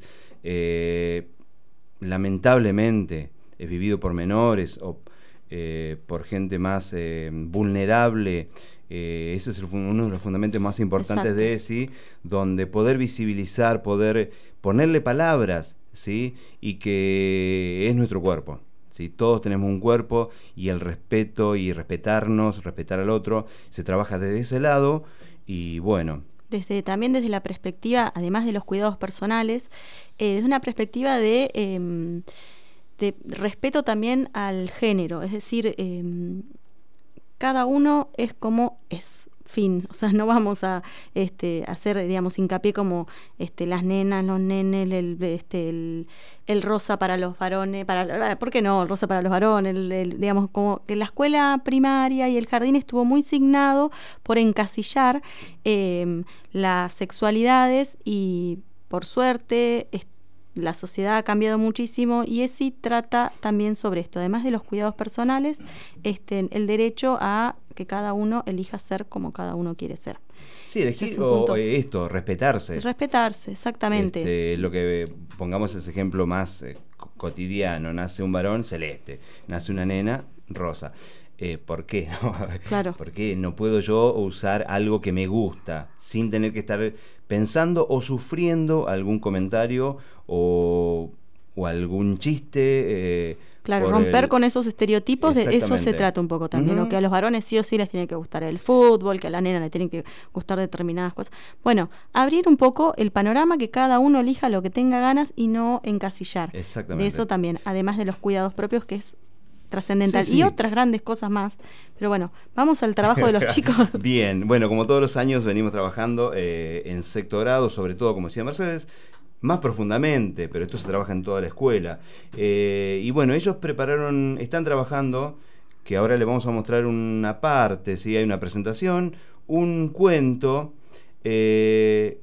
lamentablemente, es vivido por menores o por gente más vulnerable. Ese es uno de los fundamentos más importantes. Exacto. De ESI, donde poder visibilizar, poder ponerle palabras, ¿sí? Y que es nuestro cuerpo, ¿sí? Todos tenemos un cuerpo, y el respeto y respetarnos, respetar al otro, se trabaja desde ese lado. Y bueno, también desde la perspectiva, además de los cuidados personales, desde una perspectiva de respeto también al género, es decir, cada uno es como es, fin. O sea, no vamos a hacer, digamos, hincapié como las nenas, los nenes, el rosa para los varones, ¿por qué no? El rosa para los varones, digamos, como que la escuela primaria y el jardín estuvo muy signado por encasillar las sexualidades, y por suerte la sociedad ha cambiado muchísimo, y ESI trata también sobre esto, además de los cuidados personales, el derecho a que cada uno elija ser como cada uno quiere ser. Sí, elegir respetarse. Respetarse, exactamente. Lo que pongamos ese ejemplo más cotidiano, nace un varón celeste, nace una nena rosa. ¿Por qué no? Claro. ¿Por qué no puedo yo usar algo que me gusta sin tener que estar pensando o sufriendo algún comentario o algún chiste? Claro, romper con esos estereotipos, de eso se trata un poco también, ¿no? Que a los varones sí o sí les tiene que gustar el fútbol, que a la nena le tienen que gustar determinadas cosas. Bueno, abrir un poco el panorama, que cada uno elija lo que tenga ganas y no encasillar. Exactamente. De eso también, además de los cuidados propios, que es trascendental, sí. Y otras grandes cosas más. Pero bueno, vamos al trabajo de los chicos. Bien, bueno, como todos los años venimos trabajando en sexto grado, sobre todo, como decía Mercedes, más profundamente, pero esto se trabaja en toda la escuela. Y bueno, ellos están trabajando, que ahora les vamos a mostrar una parte, ¿sí? Hay una presentación, un cuento, y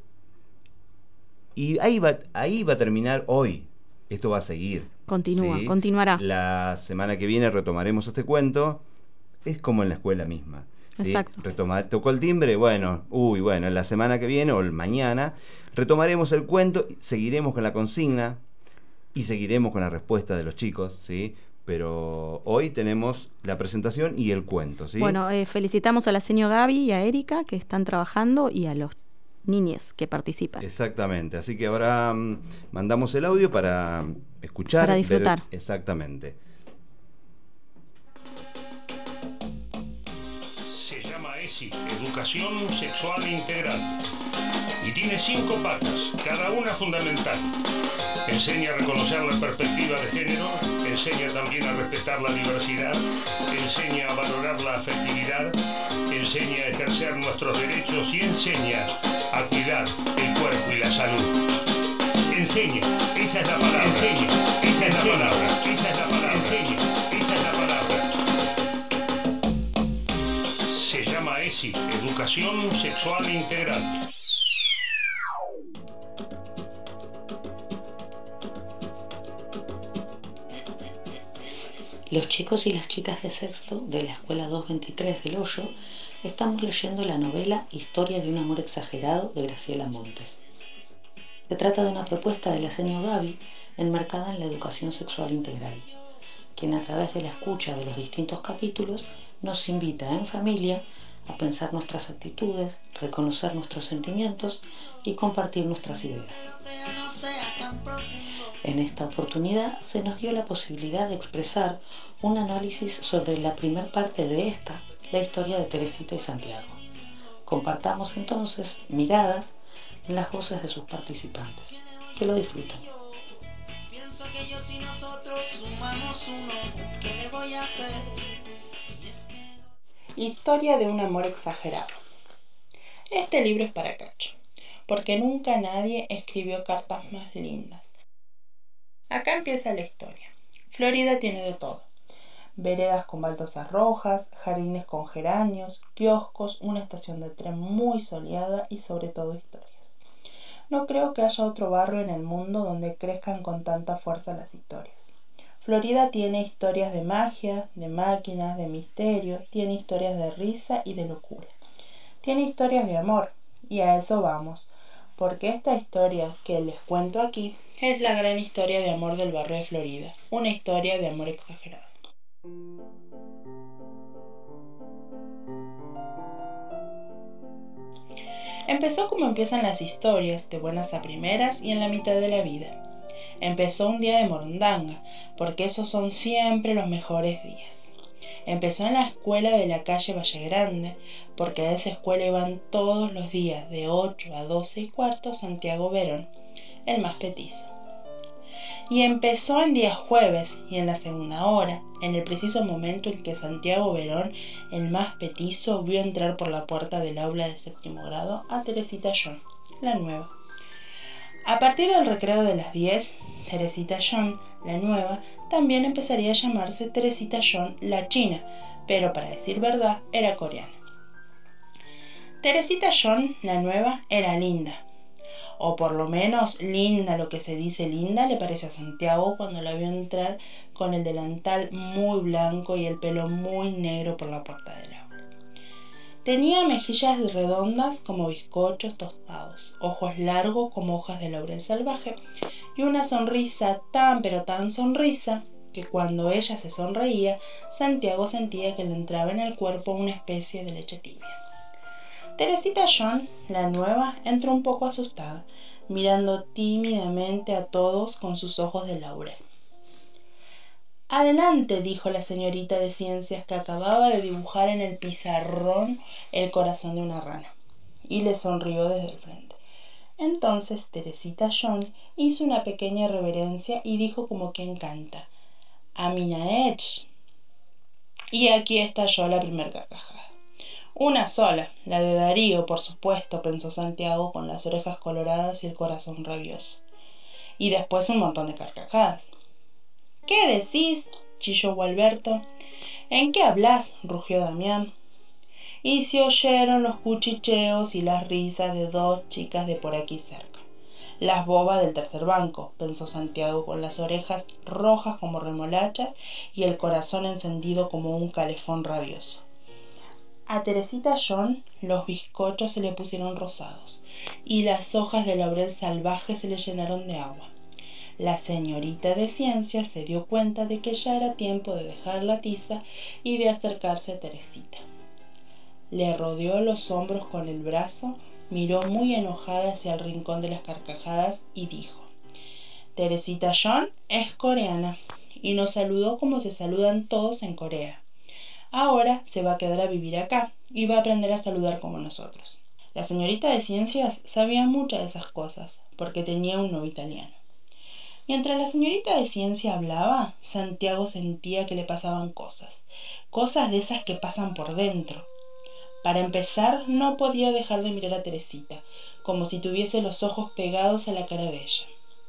ahí va a terminar hoy. Esto va a seguir. Continuará. La semana que viene retomaremos este cuento. Es como en la escuela misma, ¿sí? Exacto. Tocó el timbre, bueno, la semana que viene o mañana retomaremos el cuento, seguiremos con la consigna, y seguiremos con la respuesta de los chicos, ¿sí? Pero hoy tenemos la presentación y el cuento, ¿sí? Bueno, felicitamos a la señora Gaby y a Erika que están trabajando y a los niñes que participan. Exactamente, así que ahora mandamos el audio para escuchar. Para disfrutar. Exactamente. Se llama ESI, Educación Sexual Integral, y tiene 5 patas, cada una fundamental. Enseña a reconocer la perspectiva de género, enseña también a respetar la diversidad, enseña a valorar la afectividad, enseña a ejercer nuestros derechos y enseña a cuidar el cuerpo y la salud. Enseña, esa es la palabra. Enseña, esa es la palabra. Esa es la palabra. Enseña, esa es la palabra. Se llama ESI, Educación Sexual Integral. Los chicos y las chicas de sexto de la Escuela 223 del Hoyo estamos leyendo la novela Historia de un amor exagerado de Graciela Montes. Se trata de una propuesta de la señora Gaby enmarcada en la educación sexual integral, quien a través de la escucha de los distintos capítulos nos invita en familia a pensar nuestras actitudes, reconocer nuestros sentimientos y compartir nuestras ideas. En esta oportunidad se nos dio la posibilidad de expresar un análisis sobre la primer parte de esta, la historia de Teresita y Santiago. Compartamos entonces miradas en las voces de sus participantes. Que lo disfruten. Pienso que yo si nosotros sumamos uno, ¿qué le voy a hacer? Historia de un amor exagerado. Este libro es para Cacho, porque nunca nadie escribió cartas más lindas. Acá empieza la historia. Florida tiene de todo. Veredas con baldosas rojas, jardines con geranios, kioscos, una estación de tren muy soleada y sobre todo historias. No creo que haya otro barrio en el mundo donde crezcan con tanta fuerza las historias. Florida tiene historias de magia, de máquinas, de misterio, tiene historias de risa y de locura. Tiene historias de amor, y a eso vamos, porque esta historia que les cuento aquí es la gran historia de amor del barrio de Florida, una historia de amor exagerado. Empezó como empiezan las historias, de buenas a primeras y en la mitad de la vida. Empezó un día de morondanga, porque esos son siempre los mejores días. Empezó en la escuela de la calle Valle Grande, porque a esa escuela iban todos los días de 8 a 12 y cuarto Santiago Verón, el más petizo. Y empezó en día jueves y en la segunda hora, en el preciso momento en que Santiago Verón, el más petizo, vio entrar por la puerta del aula de séptimo grado a Teresita John, la nueva. A partir del recreo de las 10, Teresita John, la nueva, también empezaría a llamarse Teresita John, la china, pero para decir verdad, era coreana. Teresita John, la nueva, era linda. O por lo menos linda, lo que se dice linda, le pareció a Santiago cuando la vio entrar con el delantal muy blanco y el pelo muy negro por la puerta del aula. Tenía mejillas redondas como bizcochos tostados, ojos largos como hojas de laurel salvaje y una sonrisa tan pero tan sonrisa que cuando ella se sonreía, Santiago sentía que le entraba en el cuerpo una especie de leche tibia. Teresita John, la nueva, entró un poco asustada, mirando tímidamente a todos con sus ojos de laurel. «Adelante», dijo la señorita de ciencias que acababa de dibujar en el pizarrón el corazón de una rana, y le sonrió desde el frente. Entonces Teresita John hizo una pequeña reverencia y dijo como quien canta: «Aminaech». Y aquí estalló la primer carcajada. Una sola, la de Darío, por supuesto, pensó Santiago con las orejas coloradas y el corazón rabioso. Y después un montón de carcajadas. «¿Qué decís?», chilló Gualberto. «¿En qué hablás?», rugió Damián. Y se oyeron los cuchicheos y las risas de dos chicas de por aquí cerca. Las bobas del tercer banco, pensó Santiago con las orejas rojas como remolachas y el corazón encendido como un calefón rabioso. A Teresita John los bizcochos se le pusieron rosados y las hojas de laurel salvaje se le llenaron de agua. La señorita de ciencias se dio cuenta de que ya era tiempo de dejar la tiza y de acercarse a Teresita. Le rodeó los hombros con el brazo, miró muy enojada hacia el rincón de las carcajadas y dijo: Teresita John es coreana y nos saludó como se saludan todos en Corea. Ahora se va a quedar a vivir acá y va a aprender a saludar como nosotros. La señorita de ciencias sabía muchas de esas cosas porque tenía un novio italiano. Mientras la señorita de ciencia hablaba, Santiago sentía que le pasaban cosas de esas que pasan por dentro. Para empezar, no podía dejar de mirar a Teresita, como si tuviese los ojos pegados a la cara de ella.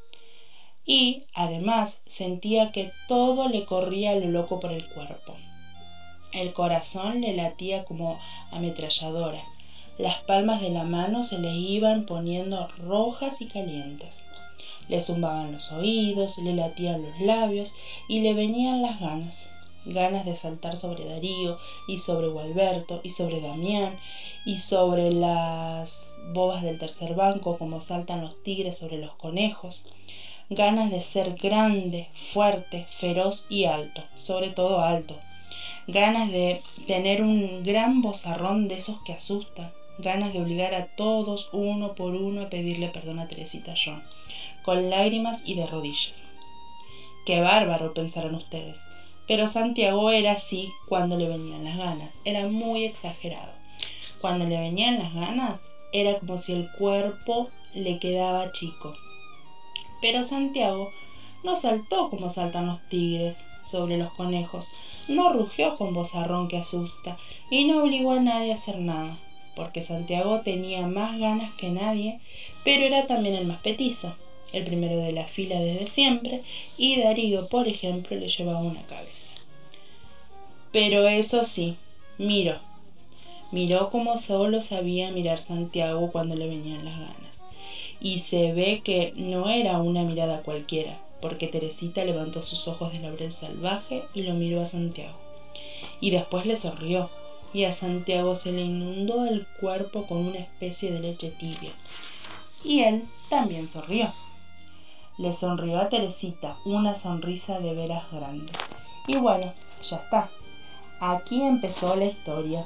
Y, además, sentía que todo le corría a lo loco por el cuerpo. El corazón le latía como ametralladora. Las palmas de la mano se le iban poniendo rojas y calientes. Le zumbaban los oídos, le latían los labios y le venían las ganas de saltar sobre Darío y sobre Gualberto y sobre Damián y sobre las bobas del tercer banco como saltan los tigres sobre los conejos. Ganas de ser grande, fuerte, feroz y alto, sobre todo alto. Ganas de tener un gran vozarrón de esos que asustan. Ganas de obligar a todos uno por uno a pedirle perdón a Teresita John, con lágrimas y de rodillas. ¡Qué bárbaro!, pensaron ustedes. Pero Santiago era así cuando le venían las ganas. Era muy exagerado. Cuando le venían las ganas, era como si el cuerpo le quedaba chico. Pero Santiago no saltó como saltan los tigres sobre los conejos. No rugió con vozarrón que asusta y no obligó a nadie a hacer nada. Porque Santiago tenía más ganas que nadie, pero era también el más petizo, el primero de la fila desde siempre, y Darío, por ejemplo, le llevaba una cabeza. Pero eso sí, miró como solo sabía mirar Santiago cuando le venían las ganas. Y se ve que no era una mirada cualquiera, porque Teresita levantó sus ojos de laurel salvaje y lo miró a Santiago. Y después le sonrió. Y a Santiago se le inundó el cuerpo con una especie de leche tibia. Y él también sonrió. Le sonrió a Teresita, una sonrisa de veras grande. Y bueno, ya está. Aquí empezó la historia.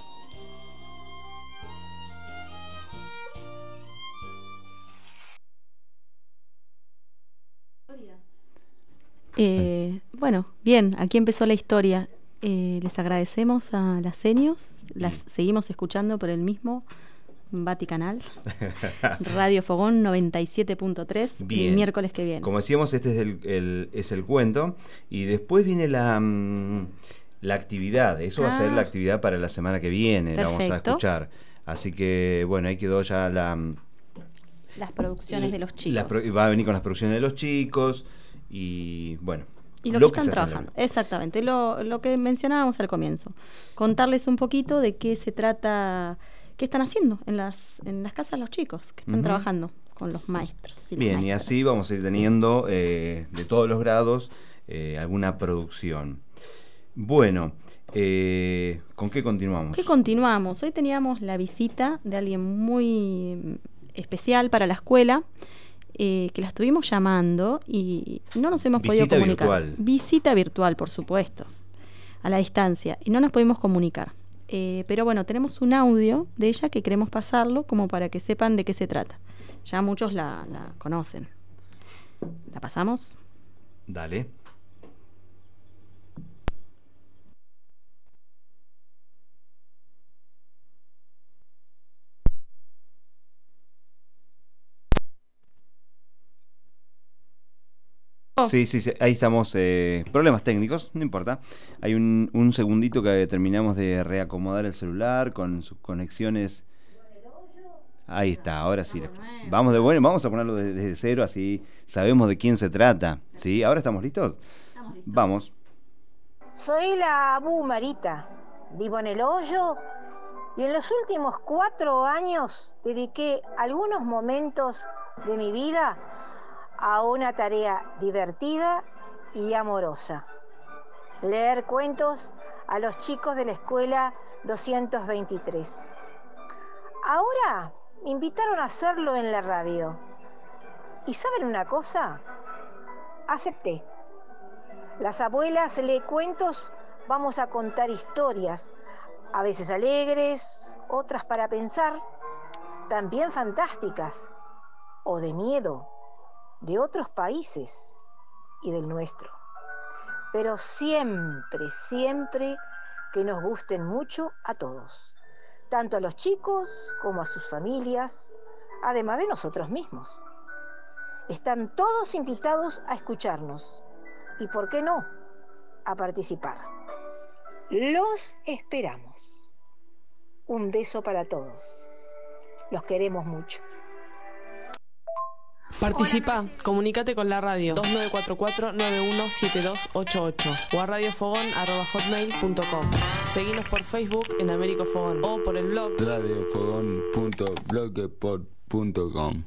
Bueno, bien, aquí empezó la historia. Les agradecemos a las seños, las seguimos escuchando por el mismo Vaticanal, Radio Fogón 97.3, el miércoles que viene. Como decíamos, este es el cuento, y después viene la actividad. Eso va a ser la actividad para la semana que viene. Perfecto. La vamos a escuchar. Así que, bueno, ahí quedó ya las producciones de los chicos. Va a venir con las producciones de los chicos y, bueno, y lo que están trabajando. Exactamente, lo que mencionábamos al comienzo. Contarles un poquito de qué se trata, qué están haciendo en las casas los chicos que están trabajando con los maestros. Bien, y así vamos a ir teniendo de todos los grados alguna producción. Bueno, ¿con qué continuamos? Hoy teníamos la visita de alguien muy especial para la escuela, que la estuvimos llamando y no nos hemos podido comunicar. Visita virtual, por supuesto, a la distancia, y no nos pudimos comunicar. Pero bueno, tenemos un audio de ella que queremos pasarlo como para que sepan de qué se trata. Ya muchos la conocen. ¿La pasamos? Dale. Sí, ahí estamos. Problemas técnicos, no importa. Hay un segundito que terminamos de reacomodar el celular con sus conexiones. Ahí está, ahora sí. Vamos a ponerlo desde cero, así sabemos de quién se trata. ¿Sí? ¿Ahora estamos listos? Vamos. Soy la Abu Marita, vivo en El Hoyo y en los últimos 4 años dediqué algunos momentos de mi vida a una tarea divertida y amorosa: leer cuentos a los chicos de la escuela 223. Ahora me invitaron a hacerlo en la radio. ¿Y saben una cosa? acepté. Las abuelas lee cuentos, vamos a contar historias, a veces alegres, otras para pensar, también fantásticas o de miedo, de otros países y del nuestro. Pero siempre, siempre que nos gusten mucho a todos, tanto a los chicos como a sus familias, además de nosotros mismos. Están todos invitados a escucharnos y, ¿por qué no?, a participar. Los esperamos. Un beso para todos. Los queremos mucho. Participa, comunícate con la radio 2944-917288 o a radiofogón@hotmail.com. Seguinos por Facebook en Américo Fogón o por el blog radiofogón.blogspot.com.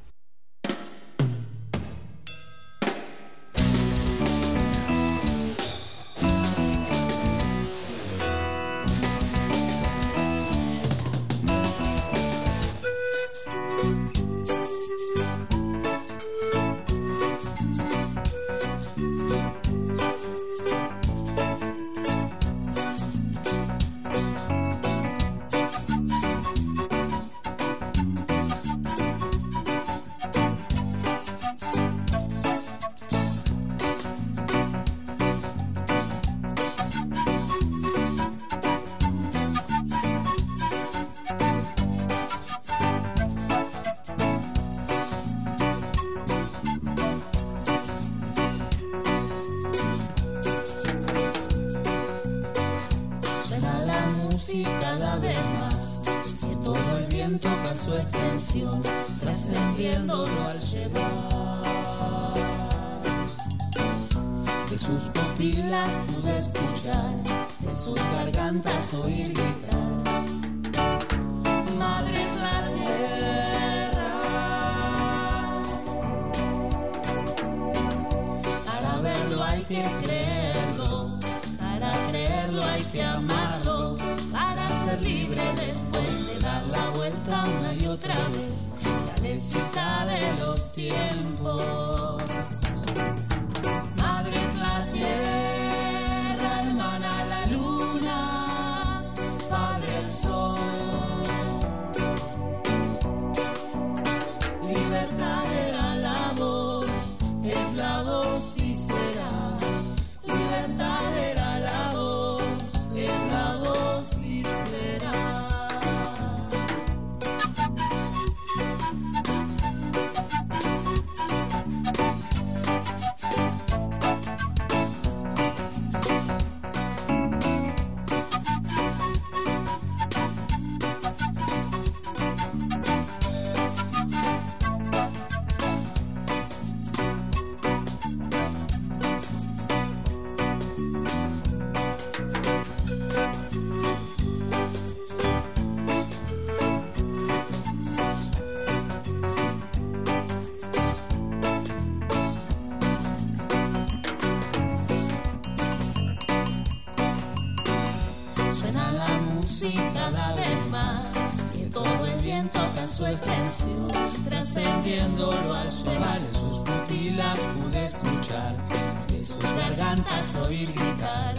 Cada vez más, que todo el viento va su extensión, trascendiéndolo al llevar. De sus pupilas pude escuchar, de sus gargantas oír gritar: madre es la tierra. Para verlo hay que creerlo, para creerlo hay que amarlo, para ser libre después de dar la vuelta una y otra vez, calecita de los tiempos. Madre es la tierra, hermana la luna, padre el sol. Libertad era la voz, es la voz y será. Libertad era la voz, es la voz y será. Suena la música cada vez más, y todo el viento toca su extensión, trascendiéndolo al llevar. En sus pupilas pude escuchar, en sus gargantas oír gritar: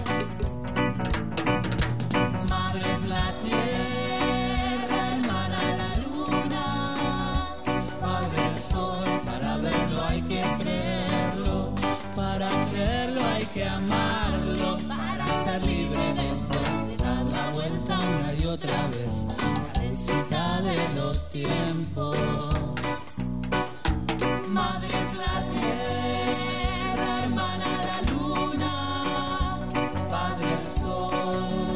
madre es la tierra, hermana la luna, padre el sol. Para verlo hay que creerlo, para creerlo hay que amarlo, para ser libre después de dar la vuelta una y otra vez, calecita de los tiempos. Madre es la tierra, hermana la luna, padre el sol.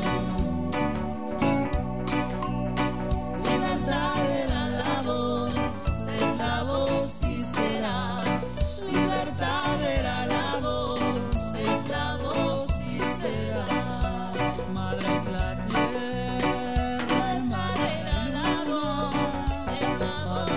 Libertad era la voz, es la voz y será. Libertad era la voz, es la voz y será. Madre es la tierra, hermana era la voz, es la voz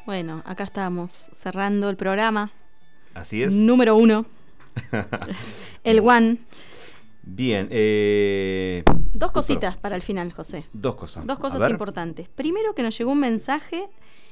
Bueno, acá estamos cerrando el programa. Así es. Número 1. El One. Bien. Dos cositas para el final, José. Dos cosas importantes. Primero, que nos llegó un mensaje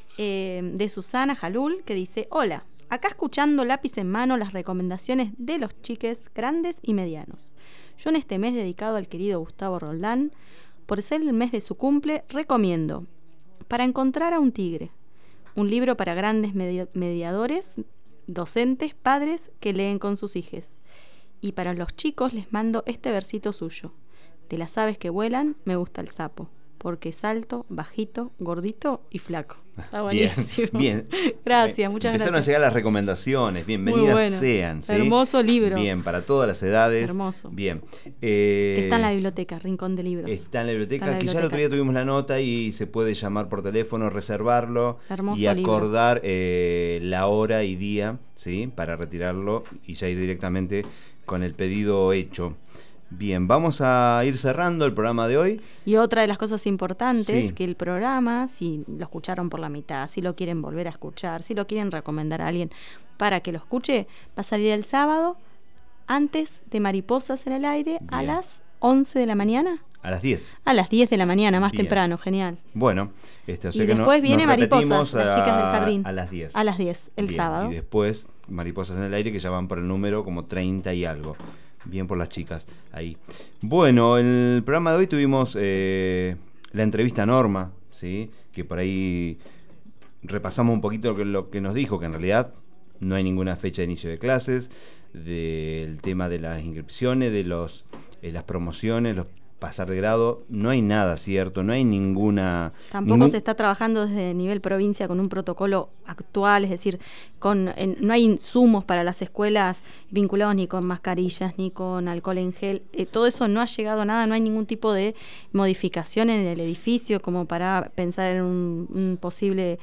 de Susana Jalul que dice: hola, acá escuchando lápiz en mano las recomendaciones de los chiques grandes y medianos. Yo en este mes dedicado al querido Gustavo Roldán, por ser el mes de su cumple, recomiendo Para encontrar a un tigre, un libro para grandes mediadores, docentes, padres que leen con sus hijes. Y para los chicos les mando este versito suyo: de las aves que vuelan me gusta el sapo, porque es alto, bajito, gordito y flaco. Está buenísimo. Bien. Gracias, muchas gracias. Empezaron a llegar las recomendaciones. Bienvenidas sean. ¿sí? Hermoso libro. Bien, para todas las edades. Hermoso. Bien. Está en la biblioteca, Rincón de Libros. Está en la biblioteca, que ya el otro día tuvimos la nota y se puede llamar por teléfono, reservarlo. Hermoso y acordar la hora y día, ¿sí? Para retirarlo y ya ir directamente con el pedido hecho. Bien, vamos a ir cerrando el programa de hoy. Y otra de las cosas importantes, que el programa, si lo escucharon por la mitad, si lo quieren volver a escuchar, si lo quieren recomendar a alguien para que lo escuche, va a salir el sábado antes de Mariposas en el Aire. Bien. A las 11 de la mañana. A las 10. A las 10 de la mañana, más temprano, genial. Bueno, o sea y después viene Mariposas, las chicas del jardín. A las 10. A las 10, el sábado. Y después Mariposas en el Aire, que ya van por el número como 30 y algo. Bien por las chicas ahí. Bueno, en el programa de hoy tuvimos la entrevista a Norma, ¿sí? Que por ahí repasamos un poquito lo que nos dijo, que en realidad no hay ninguna fecha de inicio de clases, del tema de las inscripciones, de las promociones, los pasar de grado, no hay nada cierto, no hay ninguna... Tampoco se está trabajando desde nivel provincia con un protocolo actual, es decir, no hay insumos para las escuelas vinculados ni con mascarillas, ni con alcohol en gel, todo eso no ha llegado a nada, no hay ningún tipo de modificación en el edificio como para pensar en un posible...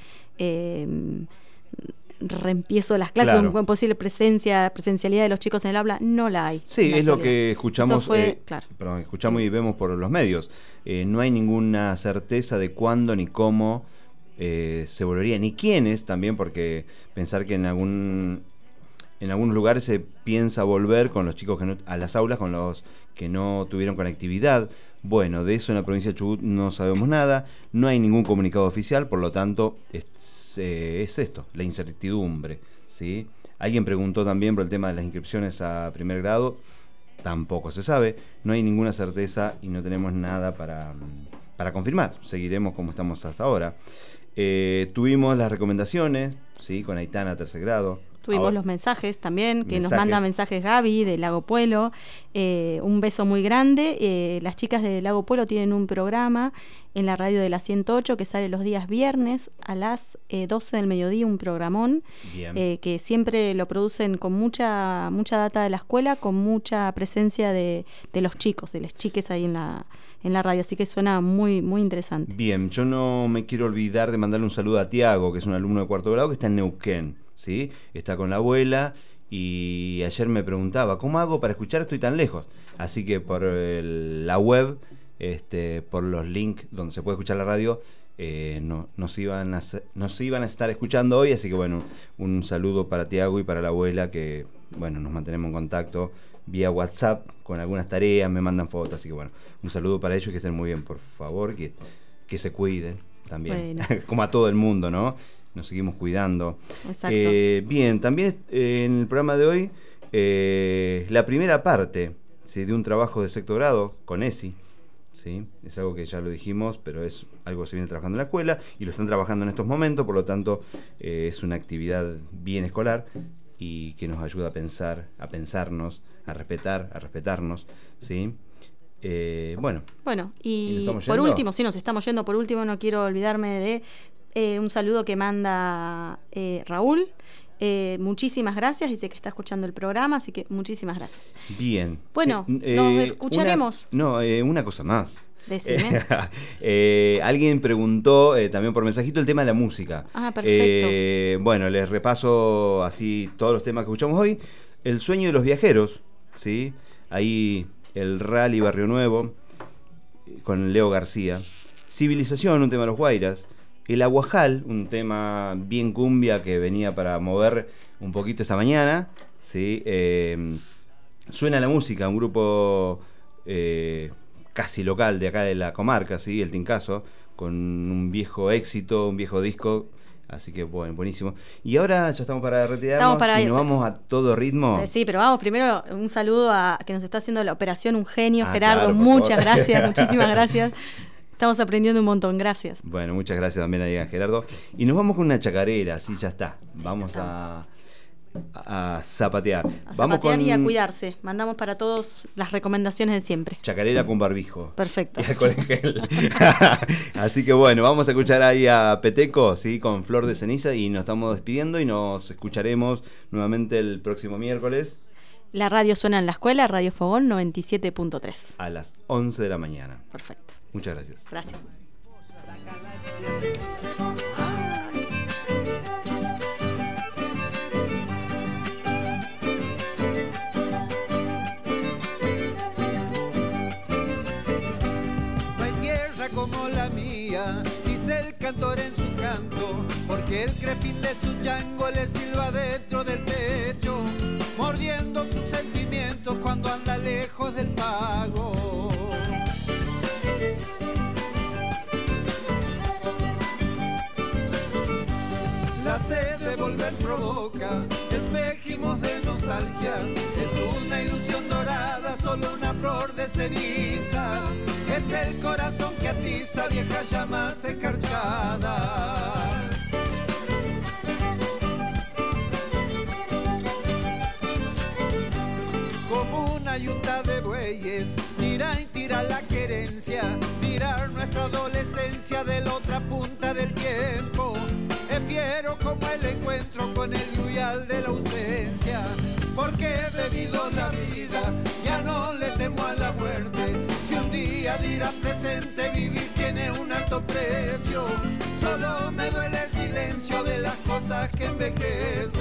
reempiezo de las clases, claro. Una posible presencialidad de los chicos en el aula, no la hay. Sí, es lo que escuchamos, escuchamos y vemos por los medios. No hay ninguna certeza de cuándo ni cómo se volvería, ni quiénes también, porque pensar que en algunos lugares se piensa volver con los chicos a las aulas, con los que no tuvieron conectividad. Bueno, de eso en la provincia de Chubut no sabemos nada, no hay ningún comunicado oficial, por lo tanto... es esto, la incertidumbre, ¿sí? Alguien preguntó también por el tema de las inscripciones a primer grado, tampoco se sabe, no hay ninguna certeza y no tenemos nada para confirmar, seguiremos como estamos hasta ahora. Tuvimos las recomendaciones, ¿sí? Con Aitana, tercer grado. Tuvimos los mensajes también, que nos manda mensajes Gaby de Lago Puelo. Un beso muy grande. Las chicas de Lago Puelo tienen un programa en la radio de la 108 que sale los días viernes a las 12 del mediodía, un programón que siempre lo producen con mucha data de la escuela, con mucha presencia de los chicos, de las chiques ahí en la radio, así que suena muy, muy interesante. Bien, yo no me quiero olvidar de mandarle un saludo a Tiago, que es un alumno de cuarto grado que está en Neuquén. ¿Sí? Está con la abuela y ayer me preguntaba, ¿cómo hago para escuchar? Estoy tan lejos. Así que por la web, por los links donde se puede escuchar la radio, nos iban a estar escuchando hoy. Así que bueno, un saludo para Tiago y para la abuela, que bueno, nos mantenemos en contacto vía WhatsApp con algunas tareas, me mandan fotos. Así que bueno, un saludo para ellos, que estén muy bien, por favor, que se cuiden también, bueno. Como a todo el mundo, ¿no? Nos seguimos cuidando. Exacto. Bien, también en el programa de hoy, la primera parte, ¿sí? De un trabajo de sexto grado con ESI, ¿sí? Es algo que ya lo dijimos, pero es algo que se viene trabajando en la escuela y lo están trabajando en estos momentos, por lo tanto es una actividad bien escolar y que nos ayuda a pensar, a pensarnos, a respetarnos, ¿sí? Bueno, y por último, sí, nos estamos yendo. Por último, no quiero olvidarme de un saludo que manda Raúl. Muchísimas gracias, dice que está escuchando el programa, así que muchísimas gracias. Bien. Bueno, nos escucharemos. Una cosa más. Decime. Alguien preguntó también por mensajito el tema de la música. Ah, perfecto. Bueno, les repaso así todos los temas que escuchamos hoy. El sueño de los viajeros, ¿sí? Ahí el Rally Barrio Nuevo con Leo García. Civilización, un tema de los Guairas. El Aguajal, un tema bien cumbia que venía para mover un poquito esta mañana, ¿sí? Suena la música, un grupo casi local de acá de la comarca, ¿sí? El Tincazo, con un viejo éxito, un viejo disco. Así que bueno, buenísimo. Y ahora ya estamos para retirarnos y nos vamos a todo ritmo. Sí, pero vamos primero un saludo a que nos está haciendo la operación, un genio, Gerardo. Claro, muchas gracias, muchísimas gracias. Estamos aprendiendo un montón, gracias. Bueno, muchas gracias también a Gerardo. Y nos vamos con una chacarera, sí, ya está. Vamos a zapatear. Vamos zapatear y a cuidarse. Mandamos para todos las recomendaciones de siempre. Chacarera con barbijo. Perfecto. Y alcohol en gel. Así que bueno, vamos a escuchar ahí a Peteco, ¿sí? Con Flor de Ceniza, y nos estamos despidiendo y nos escucharemos nuevamente el próximo miércoles. La radio suena en la escuela, Radio Fogón 97.3. A las 11 de la mañana. Perfecto. Muchas gracias. Gracias. No hay tierra como la mía, dice el cantor en su canto, porque el crepín de su chango le silba dentro del pecho, mordiendo sus sentimientos cuando anda lejos del pago. La sed de volver provoca espejismos de nostalgia. Es una ilusión dorada, solo una flor de ceniza. Es el corazón que atiza viejas llamas escarchadas. Como una yunta de bueyes, mira y tira la querencia. Mirar nuestra adolescencia de la otra punta del tiempo. Es fiero como el encuentro con el yuyal de la ausencia, porque he bebido la vida, ya no le temo a la muerte. Si un día dirá presente, vivir tiene un alto precio. Solo me duele el silencio de las cosas que envejecen.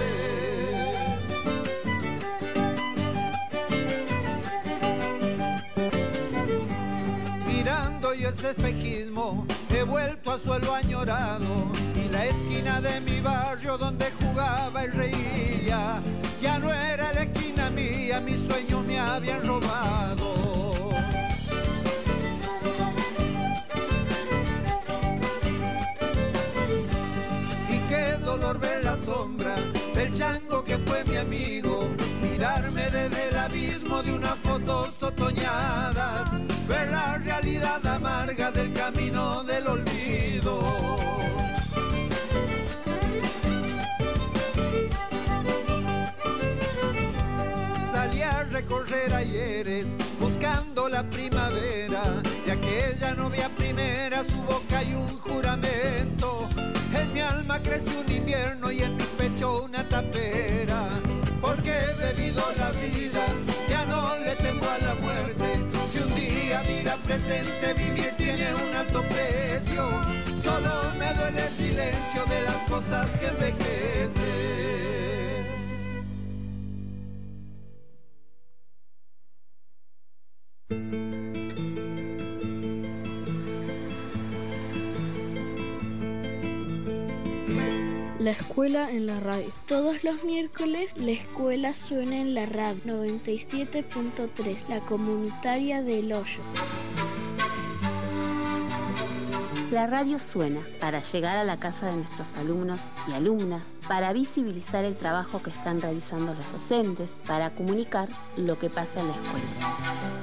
Mirando yo ese espejismo, he vuelto a suelo añorado, y la esquina de mi barrio donde jugaba y reía, ya no era la esquina mía, mis sueños me habían robado. Y qué dolor ver la sombra del chango que fue mi amigo, mirarme desde el abismo de unas fotos otoñadas, ver la realidad amarga del camino del olvido. Salí a recorrer ayeres buscando la primavera, de aquella novia primera su boca y un juramento. En mi alma creció un invierno y en mi pecho una tapera, porque he bebido la vida, ya no le temo a la muerte. Si un día dirá presente, vivir tiene un alto precio. Solo me duele el silencio de las cosas que envejecen. La escuela en la radio. Todos los miércoles la escuela suena en la radio 97.3, la comunitaria del Hoyo. La radio suena para llegar a la casa de nuestros alumnos y alumnas, para visibilizar el trabajo que están realizando los docentes, para comunicar lo que pasa en la escuela.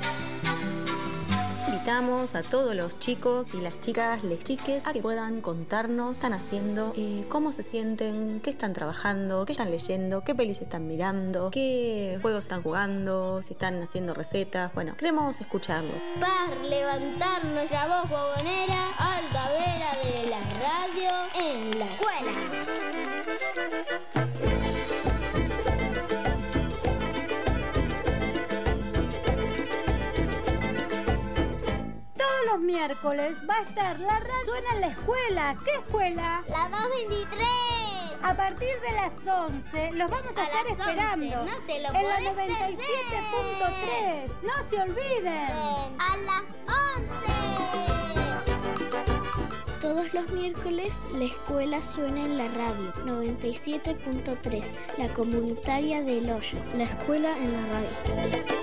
Invitamos a todos los chicos y las chicas, les chiques, a que puedan contarnos qué están haciendo, cómo se sienten, qué están trabajando, qué están leyendo, qué pelis están mirando, qué juegos están jugando, si están haciendo recetas. Bueno, queremos escucharlo. Para levantar nuestra voz fogonera, alta vera de la radio en la escuela. Todos los miércoles va a estar la radio suena en la escuela. ¿Qué escuela? La 223. A partir de las 11 los vamos a estar esperando. 11, no te lo en la podés 97.3. No se olviden. A las 11. Todos los miércoles la escuela suena en la radio 97.3, la comunitaria del Hoyo. La escuela en la radio.